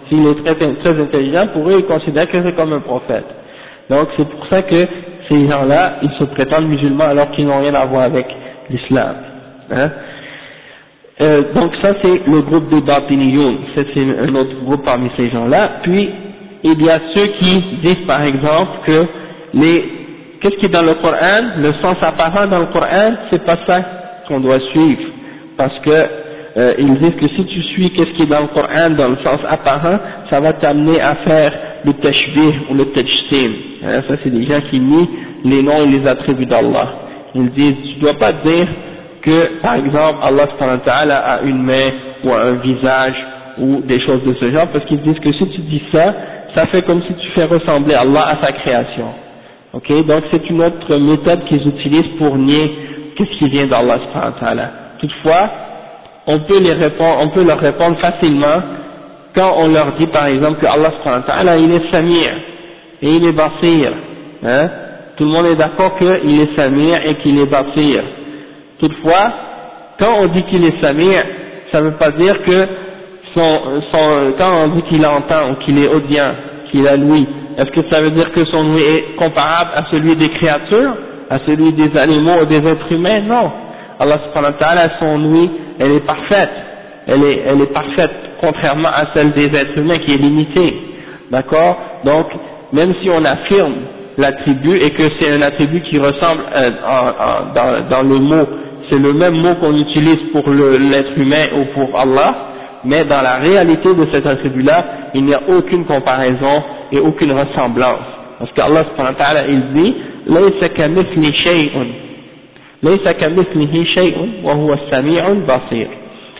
s'il est très intelligent, pour eux, ils considèrent que c'est comme un prophète. Donc c'est pour ça que ces gens-là, ils se prétendent musulmans alors qu'ils n'ont rien à voir avec l'islam. Hein. Donc ça c'est le groupe des Batiniyoun, c'est un autre groupe parmi ces gens-là. Puis il y a ceux qui disent par exemple que qu'est-ce qui est dans le Coran, le sens apparent dans le Coran, c'est pas ça qu'on doit suivre, parce que ils disent que si tu suis qu'est-ce qui est dans le Coran dans le sens apparent, ça va t'amener à faire le tashbih ou le tajsim. Hein, ça c'est des gens qui nient les noms et les attributs d'Allah. Ils disent, tu dois pas dire que par exemple Allah subhanahu wa ta'ala a une main ou un visage ou des choses de ce genre, parce qu'ils disent que si tu dis ça, ça fait comme si tu fais ressembler Allah à sa création. Ok, donc c'est une autre méthode qu'ils utilisent pour nier qu'est-ce qui vient d'Allah subhanahu wa ta'ala. Toutefois, on peut leur répondre facilement quand on leur dit par exemple que Allah subhanahu wa ta'ala il est Samir et il est Basir. Hein? Tout le monde est d'accord qu'il est Samir et qu'il est Basir. Toutefois, quand on dit qu'il est Samir, ça ne veut pas dire que quand on dit qu'il entend ou qu'il est audient, qu'il a l'ouïe, est-ce que ça veut dire que son ouïe est comparable à celui des créatures, à celui des animaux ou des êtres humains? Non. Allah subhanahu wa ta'ala, son ouïe, elle est parfaite. Elle est parfaite, contrairement à celle des êtres humains qui est limitée. D'accord? Donc, même si on affirme l'attribut et que c'est un attribut qui ressemble dans le mot, c'est le même mot qu'on utilise pour l'être humain ou pour Allah, mais dans la réalité de cet attribut-là, il n'y a aucune comparaison et aucune ressemblance. Parce qu'Allah subhanahu wa ta'ala, il dit, لَيْسَ كَمِثْلِ شَيْءٌ لَيْسَ كَمِثْلِهِ شَيْءٌ وَهُوَ السَّمِيعُ الْبَصِيرُ.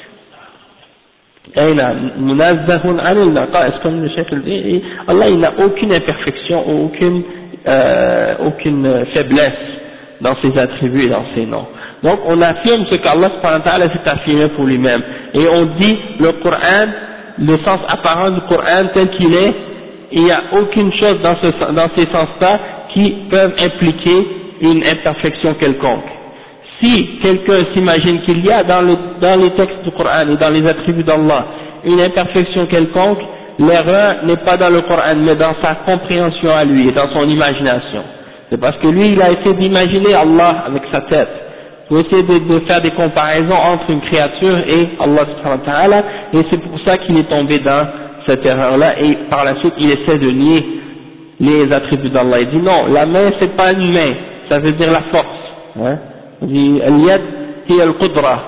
منزه عن النقائص, comme le chef le dit, Allah il n'a aucune imperfection, aucune faiblesse dans ses attributs et dans ses noms. Donc on affirme ce qu'Allah subhanahu wa ta'ala s'est affirmé pour lui-même, et on dit le Coran, le sens apparent du Coran tel qu'il est, il n'y a aucune chose dans ces sens-là qui peuvent impliquer une imperfection quelconque. Si quelqu'un s'imagine qu'il y a dans les textes du Coran et dans les attributs d'Allah une imperfection quelconque, l'erreur n'est pas dans le Coran mais dans sa compréhension à lui et dans son imagination. C'est parce que lui il a essayé d'imaginer Allah avec sa tête. Il faut essayer de faire des comparaisons entre une créature et Allah subhanahu wa ta'ala, et c'est pour ça qu'il est tombé dans cette erreur-là, et par la suite il essaie de nier les attributs d'Allah. Il dit non, la main c'est pas une main, ça veut dire la force. Hein? Il dit al-yad hiya al-qudra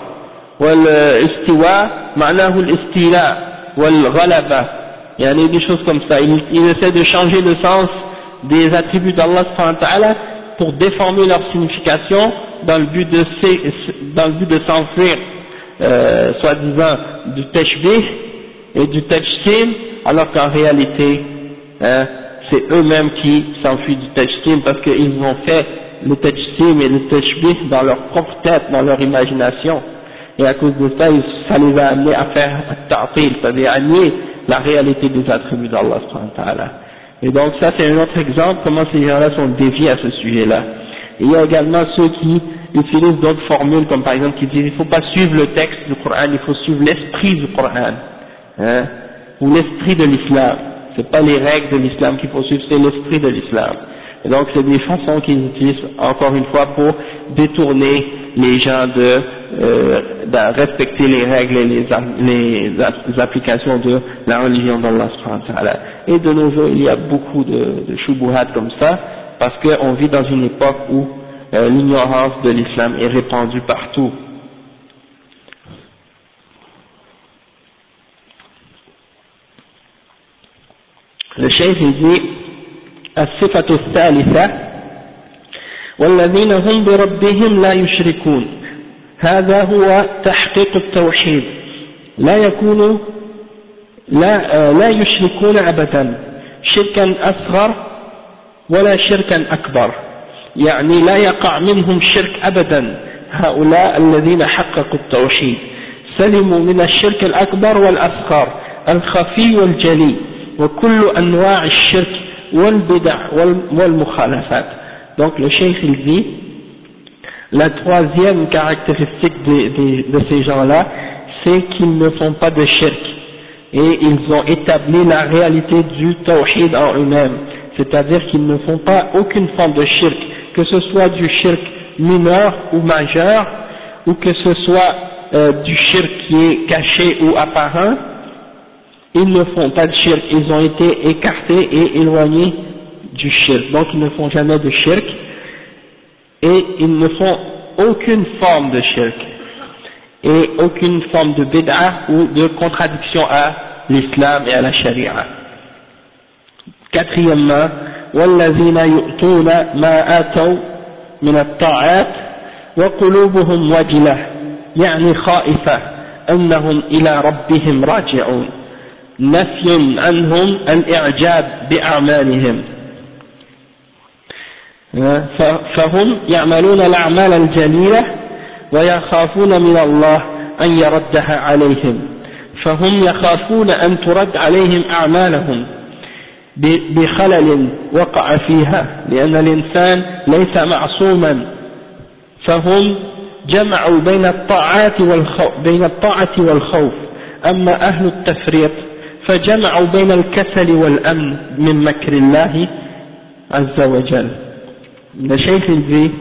wal-istiwa ma'nahu al-istila wal-ghalaba, il y a des choses comme ça. Il essaie de changer le sens des attributs d'Allah subhanahu wa ta'ala pour déformer leur signification dans le but de s'enfuir soi-disant du tashbih et du tajsim, alors qu'en réalité c'est eux-mêmes qui s'enfuient du tajsim parce qu'ils ont fait le tajsim et le tashbih dans leur propre tête, dans leur imagination, et à cause de ça, ça les a amenés à faire ta'til, c'est-à-dire à nier la réalité des attributs d'Allah subhanahu wa ta'ala. Et donc ça c'est un autre exemple comment ces gens-là sont déviés à ce sujet-là. Et il y a également ceux qui utilisent d'autres formules, comme par exemple qui disent il ne faut pas suivre le texte du Coran, il faut suivre l'esprit du Coran, hein, ou l'esprit de l'islam. C'est pas les règles de l'islam qu'il faut suivre, c'est l'esprit de l'islam. Et donc c'est des façons qu'ils utilisent encore une fois pour détourner les gens de respecter les règles et les applications de la religion d'Allah subhanahu wa ta'ala. Et de nos jours il y a beaucoup de shubuhat comme ça, parce qu'on vit dans une époque où l'ignorance de l'islam est répandue partout. Le cheikh dit الصفة الثالثة والذين هم بربهم لا يشركون هذا هو تحقيق التوحيد لا يشركون أبدا شركا أصغر ولا شركا أكبر، يعني لا يقع منهم شرك أبدا. هؤلاء الذين حققوا التوحيد سلموا من الشرك الأكبر والأصغر الخفي والجلي وكل أنواع الشرك والبدع والمخالفات. Donc le cheikh il dit la troisième caractéristique de ces gens-là, c'est qu'ils ne font pas de shirk, et ils ont établi la réalité du tawhid en eux-mêmes, c'est-à-dire qu'ils ne font pas aucune forme de shirk, que ce soit du shirk mineur ou majeur, ou que ce soit du shirk qui est caché ou apparent. Ils ne font pas de shirk, ils ont été écartés et éloignés du shirk, donc ils ne font jamais de shirk, et ils ne font aucune forme de shirk, et aucune forme de bid'ah ou de contradiction à l'islam et à la sharia. Quatrièmement, وَالَّذِينَ يُؤْتُونَ مَا آتَوْا مِنَ الطَّاعَاتِ وَقُلُوبُهُمْ وَجِلَةٌ يعني خائفة أنهم إلى ربهم راجعون نفي عنهم الإعجاب بأعمالهم فهم يعملون الأعمال الجليلة ويخافون من الله أن يردها عليهم فهم يخافون أن ترد عليهم أعمالهم بخلل وقع فيها لأن الإنسان ليس معصوما فهم جمعوا بين الطاعة والخوف أما أهل التفريط فجمعوا بين الكسل والأمن من مكر الله عز وجل. Le cheikh il dit,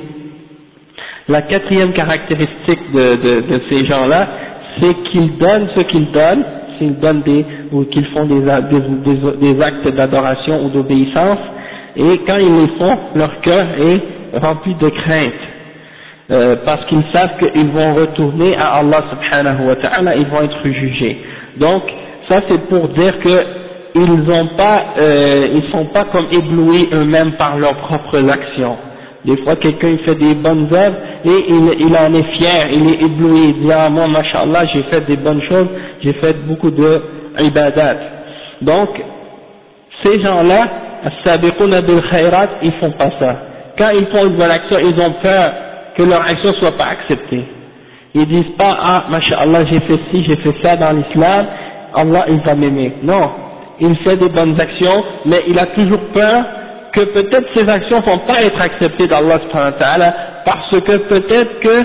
la quatrième caractéristique de ces gens-là, c'est qu'ils donnent ce qu'ils donnent, s'ils donnent ou qu'ils font des actes d'adoration ou d'obéissance, et quand ils les font, leur cœur est rempli de crainte, parce qu'ils savent qu'ils vont retourner à Allah subhanahu wa ta'ala, ils vont être jugés. Donc, ça c'est pour dire que ils sont pas comme éblouis eux-mêmes par leurs propres actions. Des fois quelqu'un fait des bonnes œuvres et il en est fier, il est ébloui, il dit ah moi mashallah j'ai fait des bonnes choses, j'ai fait beaucoup de ibadat. Donc ces gens-là, as-sabiquna bil khayrat, ils font pas ça. Quand ils font une bonne action, ils ont peur que leur action soit pas acceptée. Ils disent pas ah mashallah j'ai fait ci, j'ai fait ça dans l'islam, Allah il va m'aimer. Non. Il fait des bonnes actions, mais il a toujours peur que peut-être ces actions ne vont pas être acceptées d'Allah subhanahu wa ta'ala, parce que peut-être que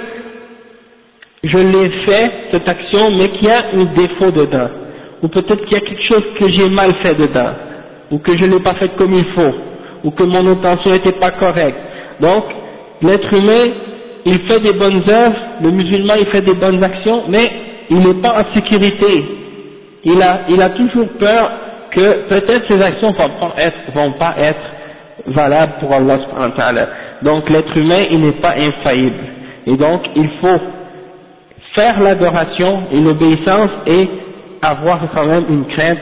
je l'ai fait, cette action, mais qu'il y a un défaut dedans, ou peut-être qu'il y a quelque chose que j'ai mal fait dedans, ou que je ne l'ai pas fait comme il faut, ou que mon intention n'était pas correcte. Donc, l'être humain, il fait des bonnes œuvres, le musulman il fait des bonnes actions, mais il n'est pas en sécurité. Il a toujours peur que peut-être ces actions vont pas être valables pour Allah subhanahu wa ta'ala. Donc l'être humain il n'est pas infaillible, et donc il faut faire l'adoration et l'obéissance et avoir quand même une crainte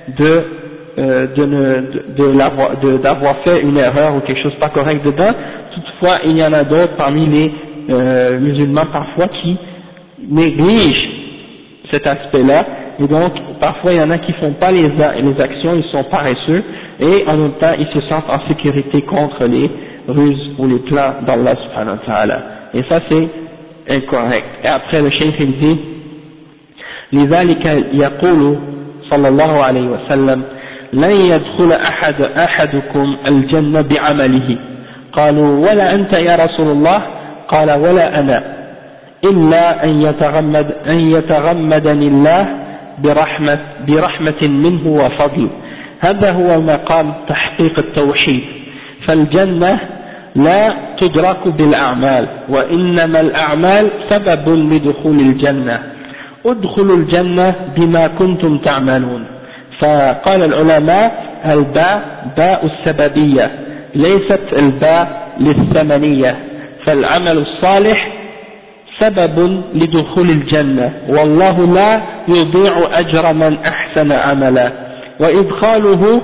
d'avoir fait une erreur ou quelque chose pas correct dedans. Toutefois il y en a d'autres parmi les musulmans parfois qui négligent cet aspect-là. Et donc, parfois, il y en a qui font pas les actions, ils sont paresseux, et en même temps, ils se sentent en sécurité contre les ruses ou les plans d'Allah subhanahu wa ta'ala. Et ça, c'est incorrect. Et après, le cheikh il dit, لذلك يقول صلى الله عليه وسلم لن يدخل أحدكم الجنة بعمله قالوا ولا أنت يا رسول الله قال ولا أنا إلا أن يتغمدني الله برحمة منه وفضل. هذا هو مقام تحقيق التوحيد. فالجنة لا تدرك بالأعمال وإنما الأعمال سبب لدخول الجنة. ادخلوا الجنة بما كنتم تعملون. فقال العلماء الباء باء السببية ليست الباء للثمنية، فالعمل الصالح سبب لدخول الجنة والله لا يضيع أجر من أحسن عملا، وإدخاله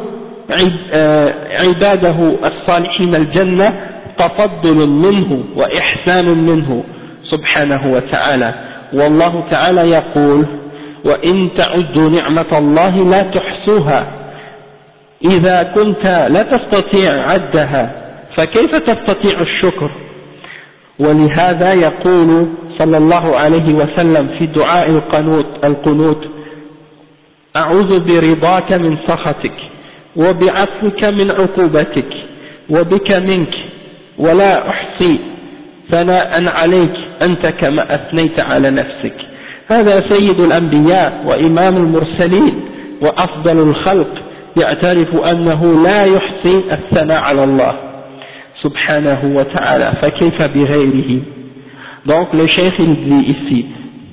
عباده الصالحين الجنة تفضل منه وإحسان منه سبحانه وتعالى. والله تعالى يقول وإن تعدوا نعمة الله لا تحصوها إذا كنت لا تستطيع عدها فكيف تستطيع الشكر. ولهذا يقول صلى الله عليه وسلم في دعاء القنوت أعوذ برضاك من سخطك وبعفوك من عقوبتك وبك منك ولا أحصي ثناء عليك أنت كما أثنيت على نفسك. هذا سيد الأنبياء وإمام المرسلين وأفضل الخلق يعترف أنه لا يحسن الثناء على الله سبحانه وتعالى فكيف بغيره. Donc le cheikh il dit ici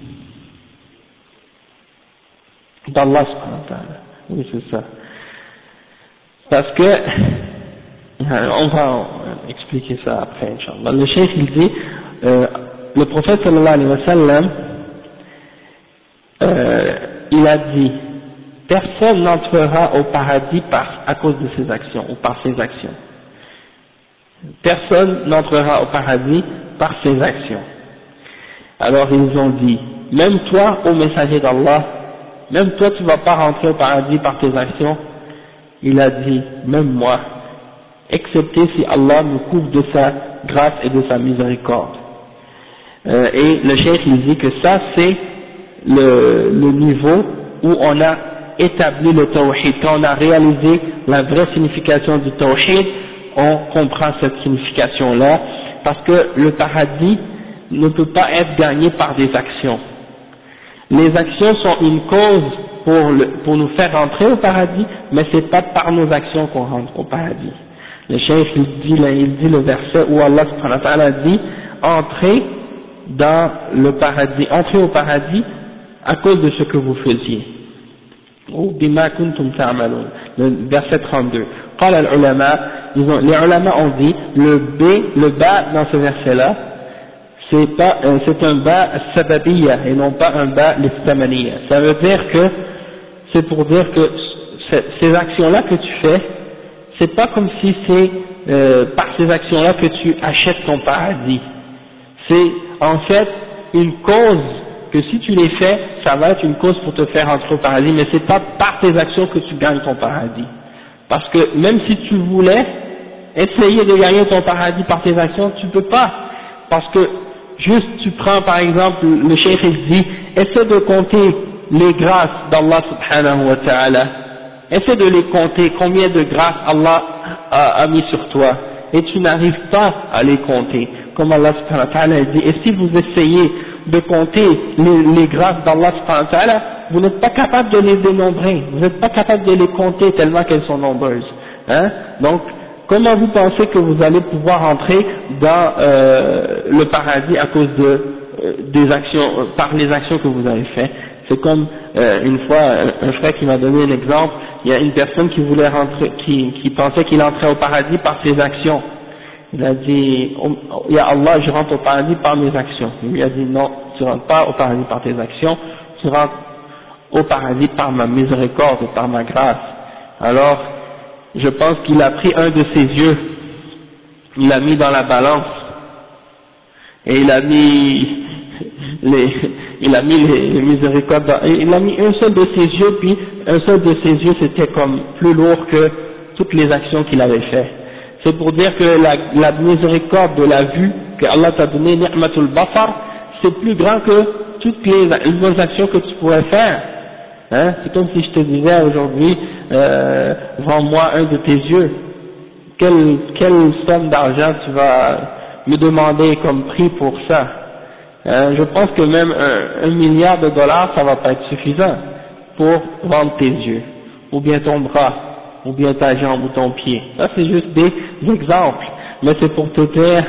d'Allah subhanahu wa ta'ala, oui c'est ça, parce que on va expliquer ça après inchallah. Le cheikh il dit le prophète sallallahu alayhi wa sallam il a dit personne n'entrera au paradis à cause de ses actions ou par ses actions. Personne n'entrera au paradis par ses actions. Alors ils ont dit, même toi, ô messager d'Allah, même toi tu ne vas pas rentrer au paradis par tes actions. Il a dit, même moi, excepté si Allah me couvre de sa grâce et de sa miséricorde. Et le cheikh il dit que ça c'est le niveau où on a établi le tawhid. Quand on a réalisé la vraie signification du tawhid, on comprend cette signification-là, parce que le paradis ne peut pas être gagné par des actions. Les actions sont une cause pour nous faire rentrer au paradis, mais c'est pas par nos actions qu'on rentre au paradis. Le cheikh il dit le verset où Allah subhanahu wa ta'ala dit entrez au paradis à cause de ce que vous faisiez. Ou bima kuntum ta'malun, le verset 32. قال العلماء, les ulama ont dit le ba dans ce verset là c'est un ba sababiyya et non pas un ba listamaniya. Ça veut dire que c'est pour dire que ces actions là que tu fais, c'est pas comme si c'est par ces actions là que tu achètes ton paradis. C'est en fait une cause que si tu les fais, ça va être une cause pour te faire entrer au paradis, mais c'est pas par tes actions que tu gagnes ton paradis. Parce que même si tu voulais essayer de gagner ton paradis par tes actions, tu peux pas. Parce que juste tu prends par exemple, le cheikh il dit, essaie de compter les grâces d'Allah subhanahu wa ta'ala. Essaie de les compter, combien de grâces Allah a mis sur toi. Et tu n'arrives pas à les compter. Comme Allah subhanahu wa ta'ala dit, et si vous essayez de compter les grâces d'Allah subhanahu wa ta'ala, vous n'êtes pas capable de les dénombrer, vous n'êtes pas capable de les compter tellement qu'elles sont nombreuses. Hein? Donc, comment vous pensez que vous allez pouvoir entrer dans le paradis à cause des actions, par les actions que vous avez faites? C'est comme une fois un frère qui m'a donné un exemple, il y a une personne qui voulait rentrer, qui pensait qu'il entrait au paradis par ses actions. Il a dit, ya Allah, je rentre au paradis par mes actions. Il lui a dit, non, tu rentres pas au paradis par tes actions, tu rentres au paradis par ma miséricorde et par ma grâce. Alors, je pense qu'il a pris un de ses yeux, il l'a mis dans la balance, et il a mis les miséricordes, il a mis un seul de ses yeux, puis un seul de ses yeux c'était comme plus lourd que toutes les actions qu'il avait faites. C'est pour dire que la miséricorde de la vue que Allah t'a donné, ni'matul basar, c'est plus grand que toutes les bonnes actions que tu pourrais faire. Hein? C'est comme si je te disais aujourd'hui, vends-moi un de tes yeux. Quelle somme d'argent tu vas me demander comme prix pour ça? Je pense que même $1 milliard, ça va pas être suffisant pour vendre tes yeux, ou bien ton bras, ou bien ta jambe ou ton pied. Ça c'est juste des exemples, mais c'est pour te dire.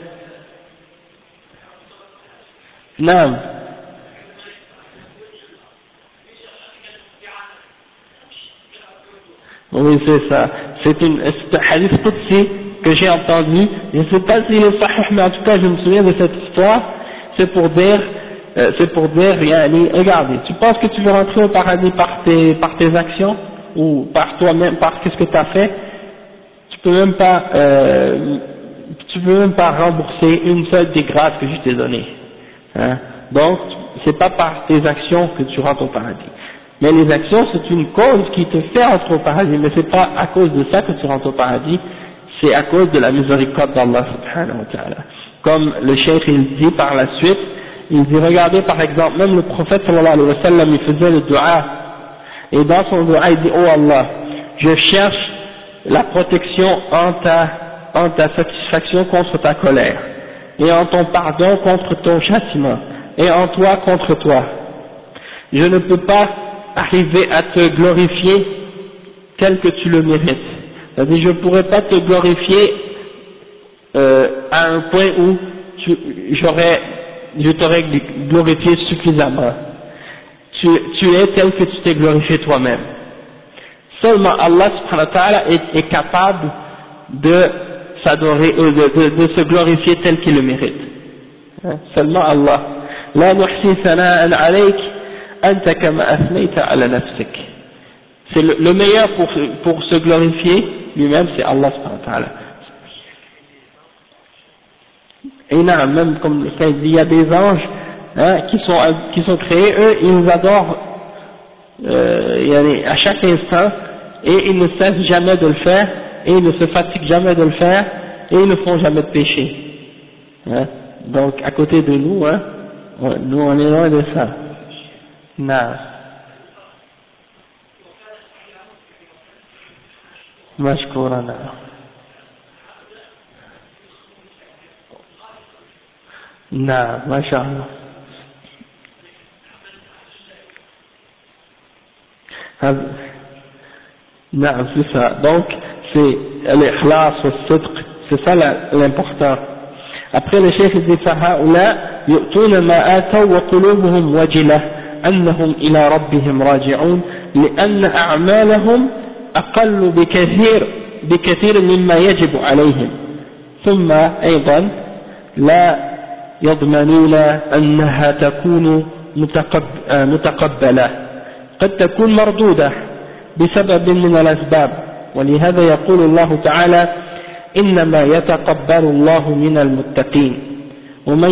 Non. Oui, c'est ça. C'est un hadith qudsi que j'ai entendu. Je ne sais pas s'il est sahih, mais en tout cas je me souviens de cette histoire. C'est pour dire, yani, regardez, tu penses que tu veux rentrer au paradis par tes actions, ou par toi-même, par qu'est-ce que tu as fait, tu peux même pas rembourser une seule des grâces que je t'ai données. Hein? Donc, c'est pas par tes actions que tu rentres au paradis. Mais les actions, c'est une cause qui te fait entrer au paradis, mais c'est pas à cause de ça que tu rentres au paradis, c'est à cause de la miséricorde d'Allah subhanahu wa ta'ala. Comme le cheikh il dit par la suite, il dit, regardez par exemple, même le prophète sallallahu alayhi wa sallam, il faisait le dua, et dans son dua il dit, oh Allah, je cherche la protection en ta satisfaction contre ta colère, et en ton pardon contre ton châtiment, et en toi contre toi. Je ne peux pas arriver à te glorifier tel que tu le mérites. C'est-à-dire, je ne pourrais pas te glorifier à un point où je t'aurais glorifié suffisamment. Tu es tel que tu t'es glorifié toi-même. Seulement Allah subhanahu wa ta'ala est capable de s'adorer, de se glorifier tel qu'il le mérite. Seulement Allah. La nuhsi sana'an alayk anta kama athnayta ala nafsik. C'est le meilleur pour se glorifier lui-même, c'est Allah subhanahu wa ta'ala. Et non, même comme ça dit, il y a des anges qui sont créés, eux ils adorent à chaque instant, et ils ne cessent jamais de le faire, et ils ne se fatiguent jamais de le faire, et ils ne font jamais de péché. Donc à côté de nous, nous on est loin de ça. Non. Mashkourana. Non, mashallah. Non, c'est ça. Donc, c'est l'ikhlas ou le sidq, c'est ça l'important. Après, le cheikh dit فهؤلاء يؤتون ما آتوا وقلوبهم وجلة أنهم إلى ربهم راجعون لأن أعمالهم أقل بكثير مما يجب عليهم. ثم أيضا لا يضمنون أنها تكون متقبلة، قد تكون مردودة بسبب من الأسباب، ولهذا يقول الله تعالى إنما يتقبل الله من المتقين، ومن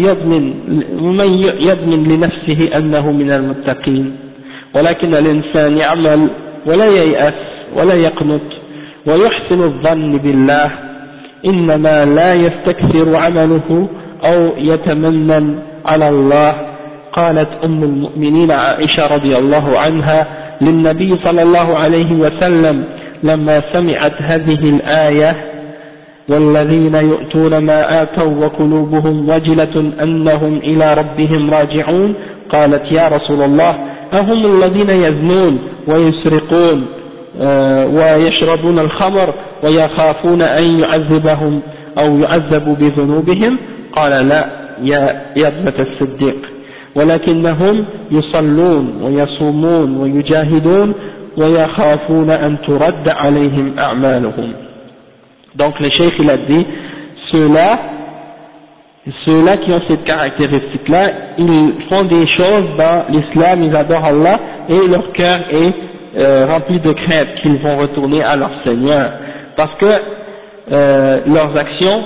يضمن لنفسه أنه من المتقين، ولكن الإنسان يعمل ولا ييأس ولا يقنط ويحسن الظن بالله، إنما لا يستكثر عمله أو يتمنن على الله. قالت أم المؤمنين عائشة رضي الله عنها للنبي صلى الله عليه وسلم لما سمعت هذه الآية والذين يؤتون ما آتوا وقلوبهم وجلة أنهم إلى ربهم راجعون، قالت يا رسول الله أهم الذين يزنون ويسرقون ويشربون الخمر ويخافون أن يعذبهم أو يعذبوا بذنوبهم؟ قال لا يا ابنة الصديق، ولكنهم يصلون ويصومون ويجاهدون ويخافون أن ترد عليهم أعمالهم. Donc le cheikh il a dit, ceux-là qui ont cette caractéristique-là, ils font des choses dans l'islam, ils adorent Allah, et leur cœur est rempli de crainte qu'ils vont retourner à leur Seigneur, parce que leurs actions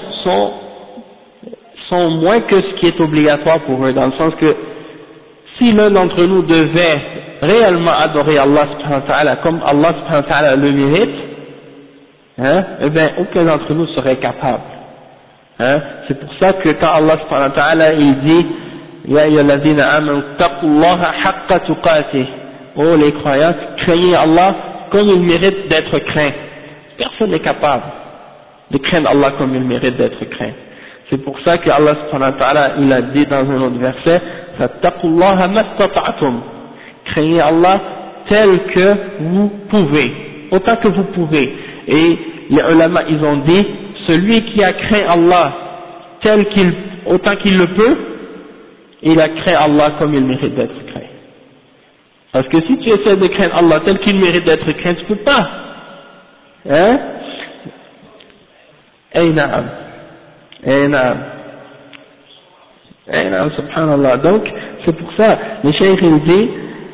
sont moins que ce qui est obligatoire pour eux, dans le sens que si l'un d'entre nous devait réellement adorer Allah subhanahu wa ta'ala comme Allah subhanahu wa ta'ala le mérite, eh bien aucun d'entre nous serait capable. C'est pour ça que quand Allah subhanahu wa ta'ala il dit Ya ayyuhalladhina amanu taqullaha haqqa tuqatih, oh les croyants, craignez Allah comme il mérite d'être craint. Personne n'est capable de craindre Allah comme il mérite d'être craint. C'est pour ça que Allah subhanahu wa ta'ala il a dit dans un autre verset fattaqullaha mastata'tum, craignez Allah tel que vous pouvez, autant que vous pouvez. Et les ulama ils ont dit celui qui a craint Allah autant qu'il le peut, il a craint Allah comme il mérite d'être craint. Parce que si tu essaies de craindre Allah tel qu'il mérite d'être craint, tu peux pas. Naam, subhanallah. Donc, c'est pour ça, le cheikh il dit,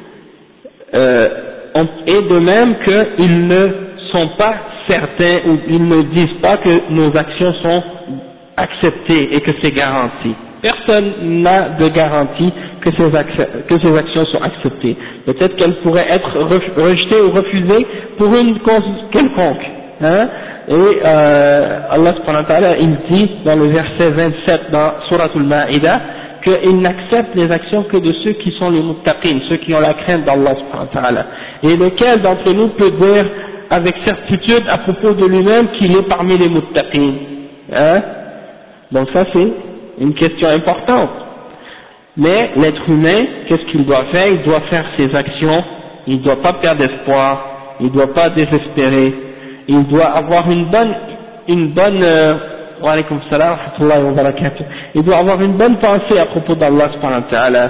et de même qu'ils ne sont pas certains, ou ils ne disent pas que nos actions sont acceptées et que c'est garanti. Personne n'a de garantie que ces actions sont acceptées. Peut-être qu'elles pourraient être rejetées ou refusées pour une cause quelconque. Et Allah subhanahu wa ta'ala il dit dans le verset 27 dans Suratul Ma'idah qu'il n'accepte les actions que de ceux qui sont les muttaqin, ceux qui ont la crainte d'Allah subhanahu wa ta'ala. Et lequel d'entre nous peut dire avec certitude à propos de lui-même qu'il est parmi les muttaqin? Donc ça c'est une question importante. Mais l'être humain, qu'est-ce qu'il doit faire? Il doit faire ses actions il ne doit pas perdre espoir, il ne doit pas désespérer, il doit avoir une bonne wa alaykum salam wa rahmatullahi wa barakatuh, il doit avoir une bonne pensée à propos d'Allah subhanahu wa ta'ala.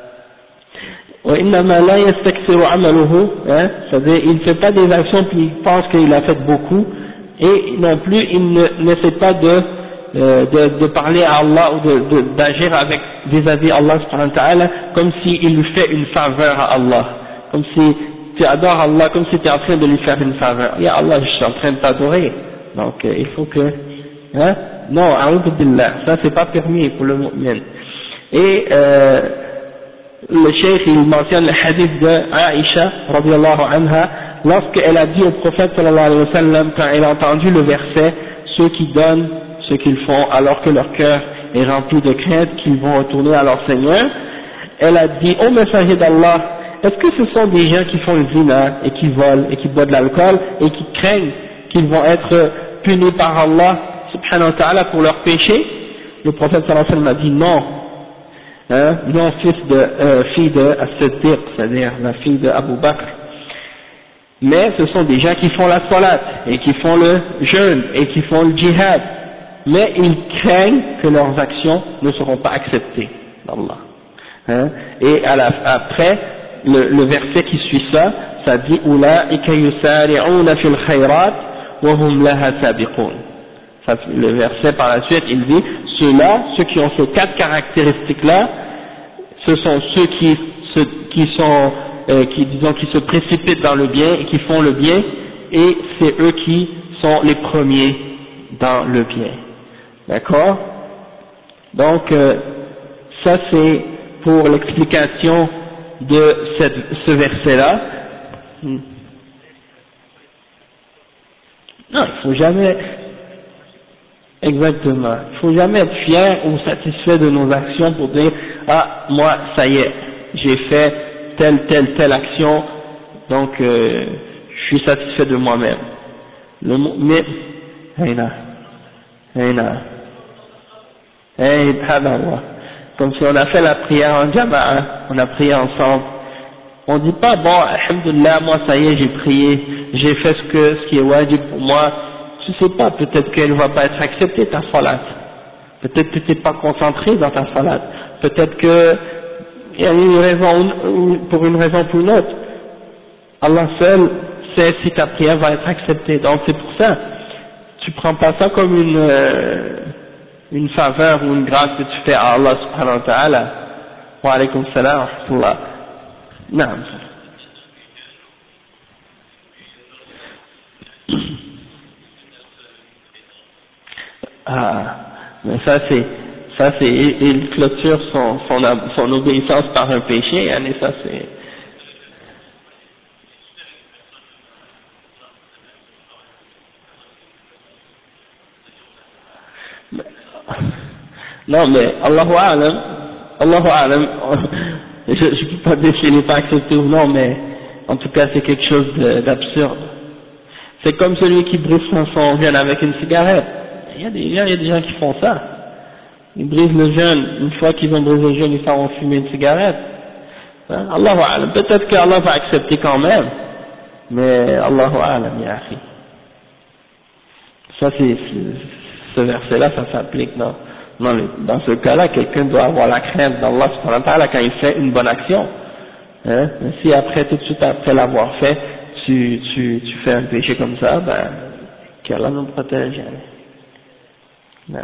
وإنما لا يستكثر عمله, c'est-à-dire il ne fait pas des actions puis il pense qu'il a fait beaucoup, et non plus il n'essaie pas de parler à Allah ou d'agir avec vis-à-vis Allah subhanahu wa ta'ala comme s'il lui fait une faveur à Allah, comme si tu adores Allah, comme si tu es en train de lui faire une faveur. Ya Allah, je suis en train de t'adorer, donc il faut que non, a'udhu billah, ça c'est pas permis pour le mu'min. Et le cheikh il mentionne le hadith de Aïcha radiyallahu anha, lorsqu'elle a dit au prophète sallallahu alayhi wa sallam, quand elle a entendu le verset, ceux qui donnent ce qu'ils font alors que leur cœur est rempli de crainte qu'ils vont retourner à leur Seigneur, elle a dit, ô messager d'Allah, est-ce que ce sont des gens qui font le zina et qui volent et qui boivent de l'alcool et qui craignent qu'ils vont être punis par Allah subhanahu wa ta'ala pour leurs péchés? Le prophète sallallahu alayhi wa sallam a dit non. Non, fille de As-Siddiq, c'est-à-dire la fille de Abu Bakr. Mais ce sont des gens qui font la salat, et qui font le jeûne, et qui font le djihad. Mais ils craignent que leurs actions ne seront pas acceptées d'Allah. Et après, le verset qui suit ça dit « Ulaika yusari'una fil khayrat, wa hum laha sabiqun » Le verset par la suite, il dit ceux-là, ceux qui ont ces 4 caractéristiques-là, ce sont ceux qui se précipitent dans le bien et qui font le bien, et c'est eux qui sont les premiers dans le bien. D'accord? Donc, ça c'est pour l'explication de ce verset-là. Non, il faut jamais... Exactement. Il ne faut jamais être fier ou satisfait de nos actions pour dire « Ah, moi, ça y est, j'ai fait telle action, donc je suis satisfait de moi-même. » Le mu'min, comme si on a fait la prière en jama'a, on a prié ensemble. On dit pas « Bon, alhamdoulilah, moi, ça y est, j'ai prié, j'ai fait ce qui est wajib pour moi. » Tu sais pas, peut-être qu'elle va pas être acceptée ta salat, peut-être que tu n'es pas concentré dans ta salat, peut-être que il y a une raison, pour une raison ou pour une autre, Allah seul sait si ta prière va être acceptée, donc c'est pour ça, tu prends pas ça comme une faveur ou une grâce que tu fais à Allah subhanahu wa ta'ala. Wa alaykum salam wa rahmatullah. Naam. Ah, mais ça c'est, il clôture son obéissance par un péché, et ça c'est... Non mais, Allahu A'lam, je ne peux pas dire s'il n'est pas accepté ou non, mais en tout cas c'est quelque chose d'absurde. C'est comme celui qui brise son jeûne avec une cigarette. Il y a des gens qui font ça. Ils brisent le jeûne, une fois qu'ils ont brisé le jeûne, ils s'en vont fumer une cigarette. Allahu A'lam, peut-être qu'Allah va accepter quand même, mais Allahu A'lam, ya akhi. Ça ce verset-là, ça s'applique dans ce cas-là, quelqu'un doit avoir la crainte d'Allah subhanahu wa ta'ala quand il fait une bonne action. Mais si après, tout de suite après l'avoir fait, tu fais un péché comme ça, ben, qu'Allah nous protège. Non.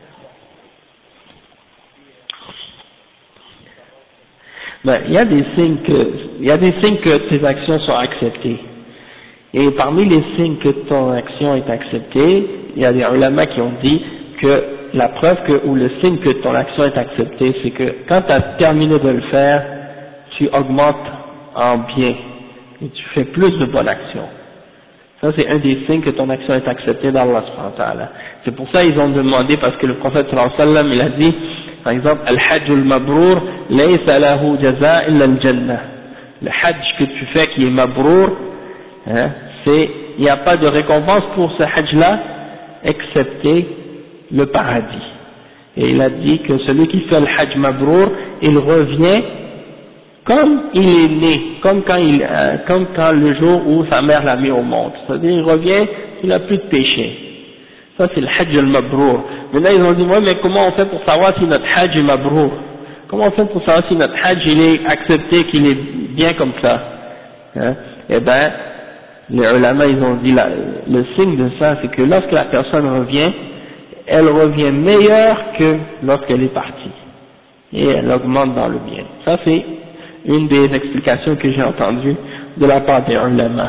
Ben, il y a des signes que tes actions sont acceptées. Et parmi les signes que ton action est acceptée, il y a des ulama qui ont dit que la preuve ou le signe que ton action est acceptée, c'est que quand tu as terminé de le faire, tu augmentes en bien et tu fais plus de bonnes actions. Ça c'est un des signes que ton action est acceptée d'Allah subhanahu wa ta'ala. C'est pour ça ils ont demandé, parce que le prophète sallallahu alayhi wa sallam il a dit, par exemple, al-hajj al-mabrour laysa lahu jaza illa al-jannah. Le hajj que tu fais qui est mabrour, il n'y a pas de récompense pour ce hajj là excepté le paradis. Et il a dit que celui qui fait le hajj mabrour, il revient comme il est né, comme quand le jour où sa mère l'a mis au monde. C'est-à-dire, il revient, il n'a plus de péché. Ça, c'est le hajj al-mabrour. Maintenant, ils ont dit, ouais, mais comment on fait pour savoir si notre hajj est mabrour? Comment on fait pour savoir si notre hajj, il est accepté, qu'il est bien comme ça? Hein? Eh ben, les ulama, ils ont dit, le signe de ça, c'est que lorsque la personne revient, elle revient meilleure que lorsqu'elle est partie. Et elle augmente dans le bien. Ça, c'est une des explications que j'ai entendues de la part des ulama.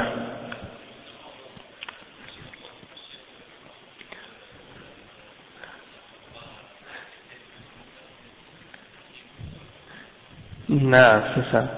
Non, c'est ça.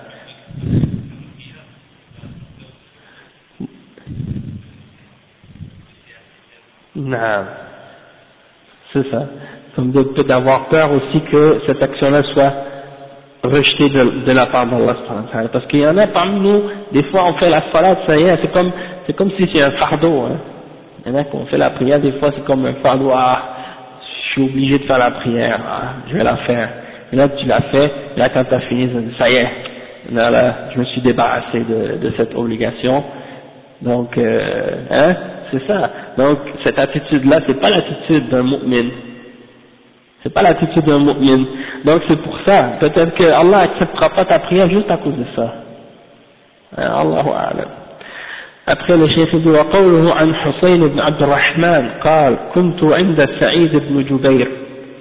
Non, c'est ça. Comme d'avoir peur aussi que cette action-là soit rejetée de la part d'Allah. Parce qu'il y en a parmi nous, des fois on fait la salat, ça y est, c'est comme si c'est un fardeau. Hein. Il y en a qu'on fait la prière, des fois c'est comme un fardeau. Ah, je suis obligé de faire la prière, ah, je vais la faire. Et là tu l'as fait, et là quand tu as fini, ça y est, là, je me suis débarrassé de cette obligation. Donc, hein, c'est ça. Donc, cette attitude-là, c'est pas l'attitude d'un mu'min. C'est pas l'attitude d'un mu'min. Donc, c'est pour ça. Peut-être que Allah acceptera pas ta prière juste à cause de ça. Allahu a'lam. Après, le cheikh dit, وقوله عن حسين بن عبد الرحمن قال كنت عند سعيد بن جبير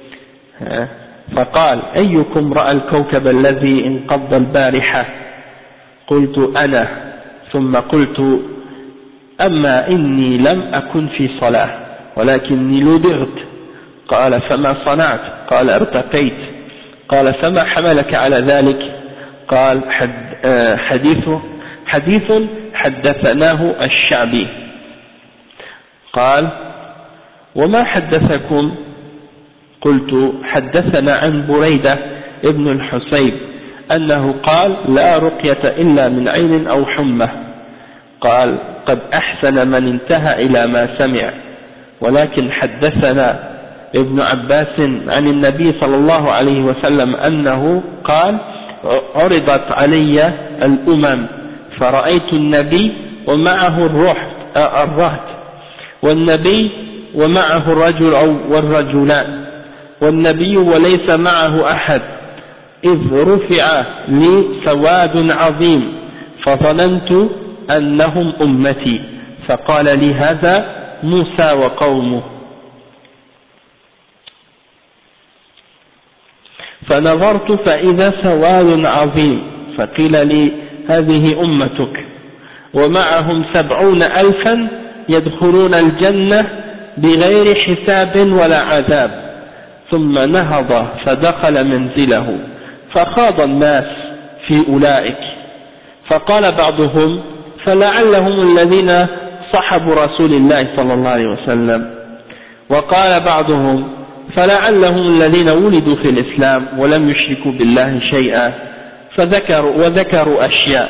فقال أيكم رأى الكوكب الذي انقض البارحة قلت أنا ثم قلت أما إني لم أكن في صلاة ولكني لدغت قال فما صنعت قال ارتقيت قال فما حملك على ذلك قال حديث حدثناه الشعبي قال وما حدثكم قلت حدثنا عن بريدة ابن الحسيب أنه قال لا رقية إلا من عين أو حمى قال قد أحسن من انتهى إلى ما سمع ولكن حدثنا ابن عباس عن النبي صلى الله عليه وسلم أنه قال عرضت علي الأمم فرأيت النبي ومعه الرهط والنبي ومعه الرجل أو والرجلان والنبي وليس معه أحد إذ رفع لي سواد عظيم فظننت أنهم أمتي فقال لي هذا موسى وقومه فنظرت فإذا سواد عظيم فقيل لي هذه أمتك ومعهم 70,000 يدخلون الجنة بغير حساب ولا عذاب ثم نهض فدخل منزله فخاض الناس في أولئك فقال بعضهم فلعلهم الذين صحبوا رسول الله صلى الله عليه وسلم وقال بعضهم فلعلهم الذين ولدوا في الإسلام ولم يشركوا بالله شيئا وذكروا أشياء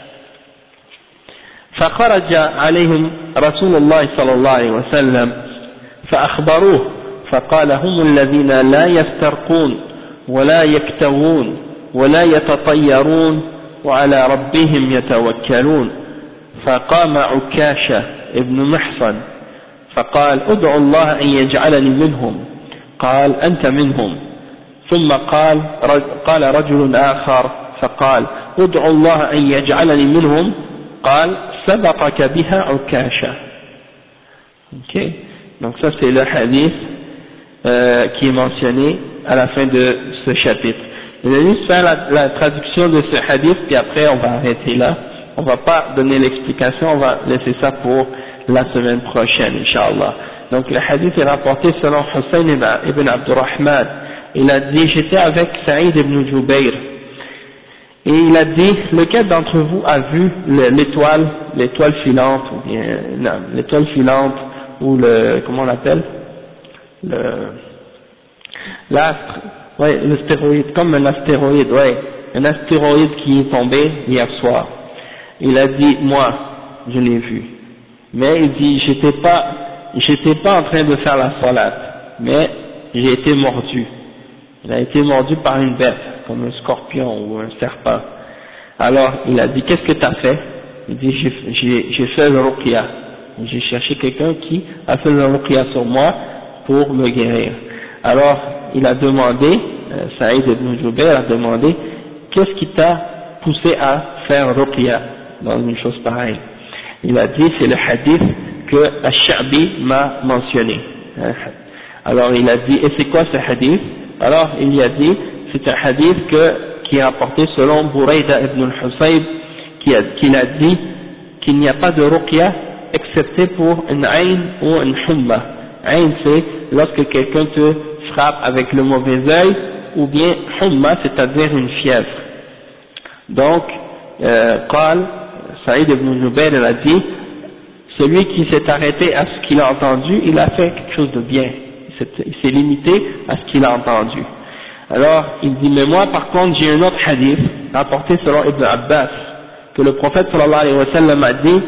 فخرج عليهم رسول الله صلى الله عليه وسلم فأخبروه فقال هم الذين لا يسترقون ولا يكتوون ولا يتطيرون وعلى ربهم يتوكلون فقام عكاشة ابن محصن فقال ادعوا الله أن يجعلني منهم قال أنت منهم ثم قال رجل آخر فقال ادعوا الله أن يجعلني منهم قال سبقك بها عكاشة. Ok, donc ça c'est le hadith qui est mentionné à la fin de ce chapitre. Je vais juste faire la traduction de ce hadith puis après on va arrêter là. On va pas donner l'explication, on va laisser ça pour la semaine prochaine, Inch'Allah. Donc le hadith est rapporté selon Hussein ibn Abdurrahman. Il a dit, j'étais avec Saïd ibn Jubayr. Et il a dit, lequel d'entre vous a vu l'étoile filante, ou bien, non, l'étoile filante, ou comment on l'appelle? L'astre, ouais, l'astéroïde, comme un astéroïde, ouais, un astéroïde qui est tombé hier soir. Il a dit, moi, je l'ai vu. Mais il dit, j'étais pas en train de faire la salat, mais j'ai été mordu. Il a été mordu par une bête, comme un scorpion ou un serpent. Alors il a dit qu'est-ce que tu as fait? Il dit j'ai fait le ruqya, j'ai cherché quelqu'un qui a fait le ruqya sur moi pour me guérir. Alors il a demandé, Saïd ibn Jubayr a demandé qu'est-ce qui t'a poussé à faire ruqya dans une chose pareille? Il a dit c'est le hadith que Ash-Sha'bi m'a mentionné. Alors il a dit et c'est quoi ce hadith? Alors il a dit c'est un hadith qui est rapporté selon Burayda ibn al-Husayb qu'il a dit qu'il n'y a pas de ruqya excepté pour une ayn ou une humma. Ayn c'est lorsque quelqu'un te frappe avec le mauvais œil, ou bien humma c'est-à-dire une fièvre. Donc Saïd ibn Jubayr a dit celui qui s'est arrêté à ce qu'il a entendu, il a fait quelque chose de bien, il s'est limité à ce qu'il a entendu. Alors il dit mais moi par contre j'ai un autre hadith rapporté selon Ibn Abbas que le prophète sallallahu alayhi wa sallam a dit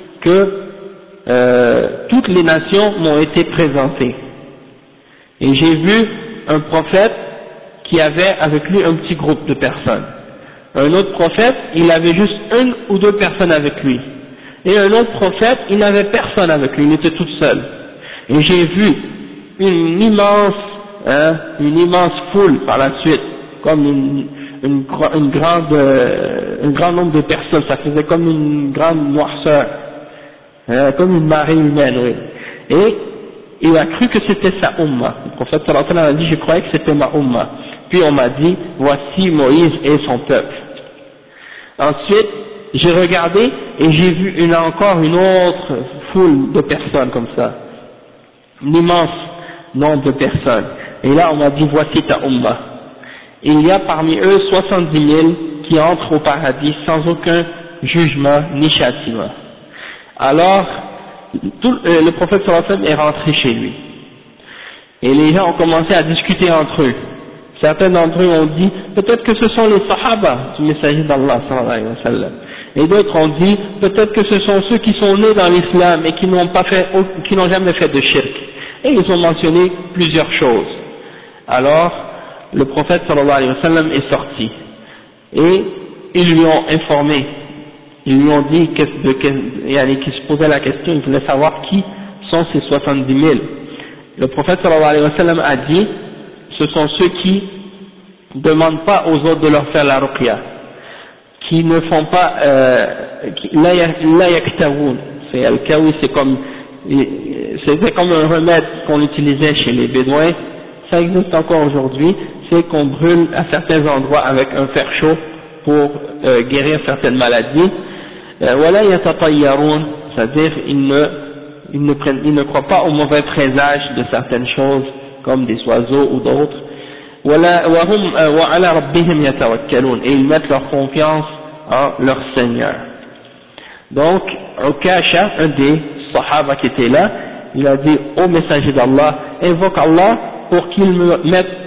que toutes les nations m'ont été présentées et j'ai vu un prophète qui avait avec lui un petit groupe de personnes. Un autre prophète, il avait juste une ou deux personnes avec lui. Et un autre prophète, il n'avait personne avec lui, il était tout seul. Et j'ai vu une immense foule par la suite, comme un grand nombre de personnes, ça faisait comme une grande noirceur, comme une marée humaine, oui. Et il a cru que c'était sa umma. Le prophète sallallahu alayhi wa sallam a dit, je croyais que c'était ma umma. Puis on m'a dit, voici Moïse et son peuple. Ensuite, j'ai regardé et j'ai vu encore une autre foule de personnes comme ça, un immense nombre de personnes. Et là, on m'a dit, voici ta umma. Il y a parmi eux 70 000 qui entrent au paradis sans aucun jugement ni châtiment. Alors, le prophète sallallahu alayhi wa sallam est rentré chez lui. Et les gens ont commencé à discuter entre eux. Certains d'entre eux ont dit, peut-être que ce sont les sahaba du messager d'Allah sallallahu alayhi wa sallam. Et d'autres ont dit, peut-être que ce sont ceux qui sont nés dans l'islam et qui n'ont jamais fait de shirk. Et ils ont mentionné plusieurs choses. Alors, le prophète sallallahu alayhi wa sallam est sorti. Et ils lui ont informé. Ils lui ont dit qu'ils se posaient la question, ils voulaient savoir qui sont ces 70 000. Le prophète sallallahu alayhi wa sallam a dit, ce sont ceux qui ne demandent pas aux autres de leur faire la ruqya, qui ne font pas, la yaktawun, c'est al-kawi, c'était comme un remède qu'on utilisait chez les bédouins, ça existe encore aujourd'hui, c'est qu'on brûle à certains endroits avec un fer chaud pour guérir certaines maladies. Wala yatatayyarun, c'est-à-dire ils ne croient pas au mauvais présage de certaines choses comme des oiseaux ou d'autres. Et ils mettent leur confiance en leur Seigneur. Donc Ukasha, un des sahaba qui était là, il a dit au messager d'Allah, invoque Allah pour qu'il me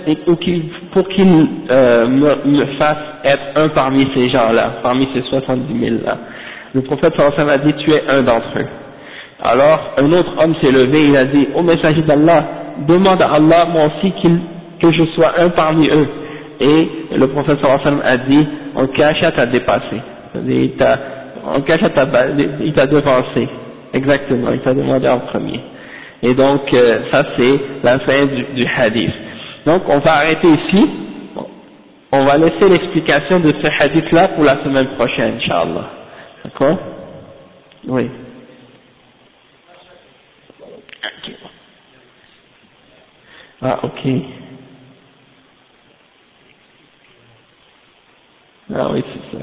fasse être un parmi ces gens-là, parmi ces 70 000 là. Le prophète sallallahu alayhi wa sallam a dit, tu es un d'entre eux. Alors un autre homme s'est levé, il a dit au messager d'Allah, demande à Allah moi aussi que je sois un parmi eux. Et le prophète sallallahu alayhi wa sallam a dit, Ukasha t'a dépassé, il t'a devancé, exactement, il t'a demandé en premier. Et donc ça c'est la fin du hadith. Donc on va arrêter ici, on va laisser l'explication de ce hadith là pour la semaine prochaine, Inch'Allah. D'accord? Oui. Ah, ok. Ah oui, c'est ça.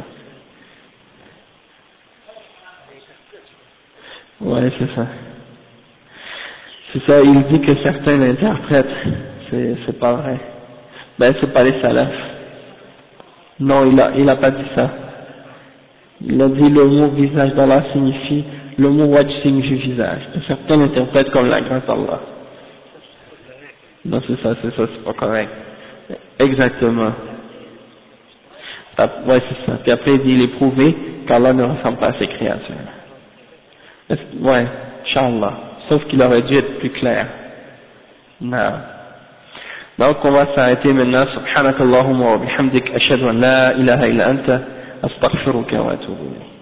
Ouais, c'est ça. C'est ça, il dit que certains l'interprètent. C'est pas vrai. Ben, c'est pas les salafs. Non, il a pas dit ça. Il a dit le mot visage d'Allah signifie, le mot wajh signifie visage. Certains l'interprètent comme la grâce d'Allah. Non, c'est ça, c'est pas correct. Exactement. Ouais, c'est ça. Puis après, il dit, il est prouvé qu'Allah ne ressemble pas à ses créatures. Ouais, Inch'Allah. Sauf qu'il aurait dû être plus clair. Non. Donc, on va s'arrêter maintenant. Subhanakallahumma wa bihamdik, ashhadu an la ilaha illa anta, أستغفرك وأتوب إليك.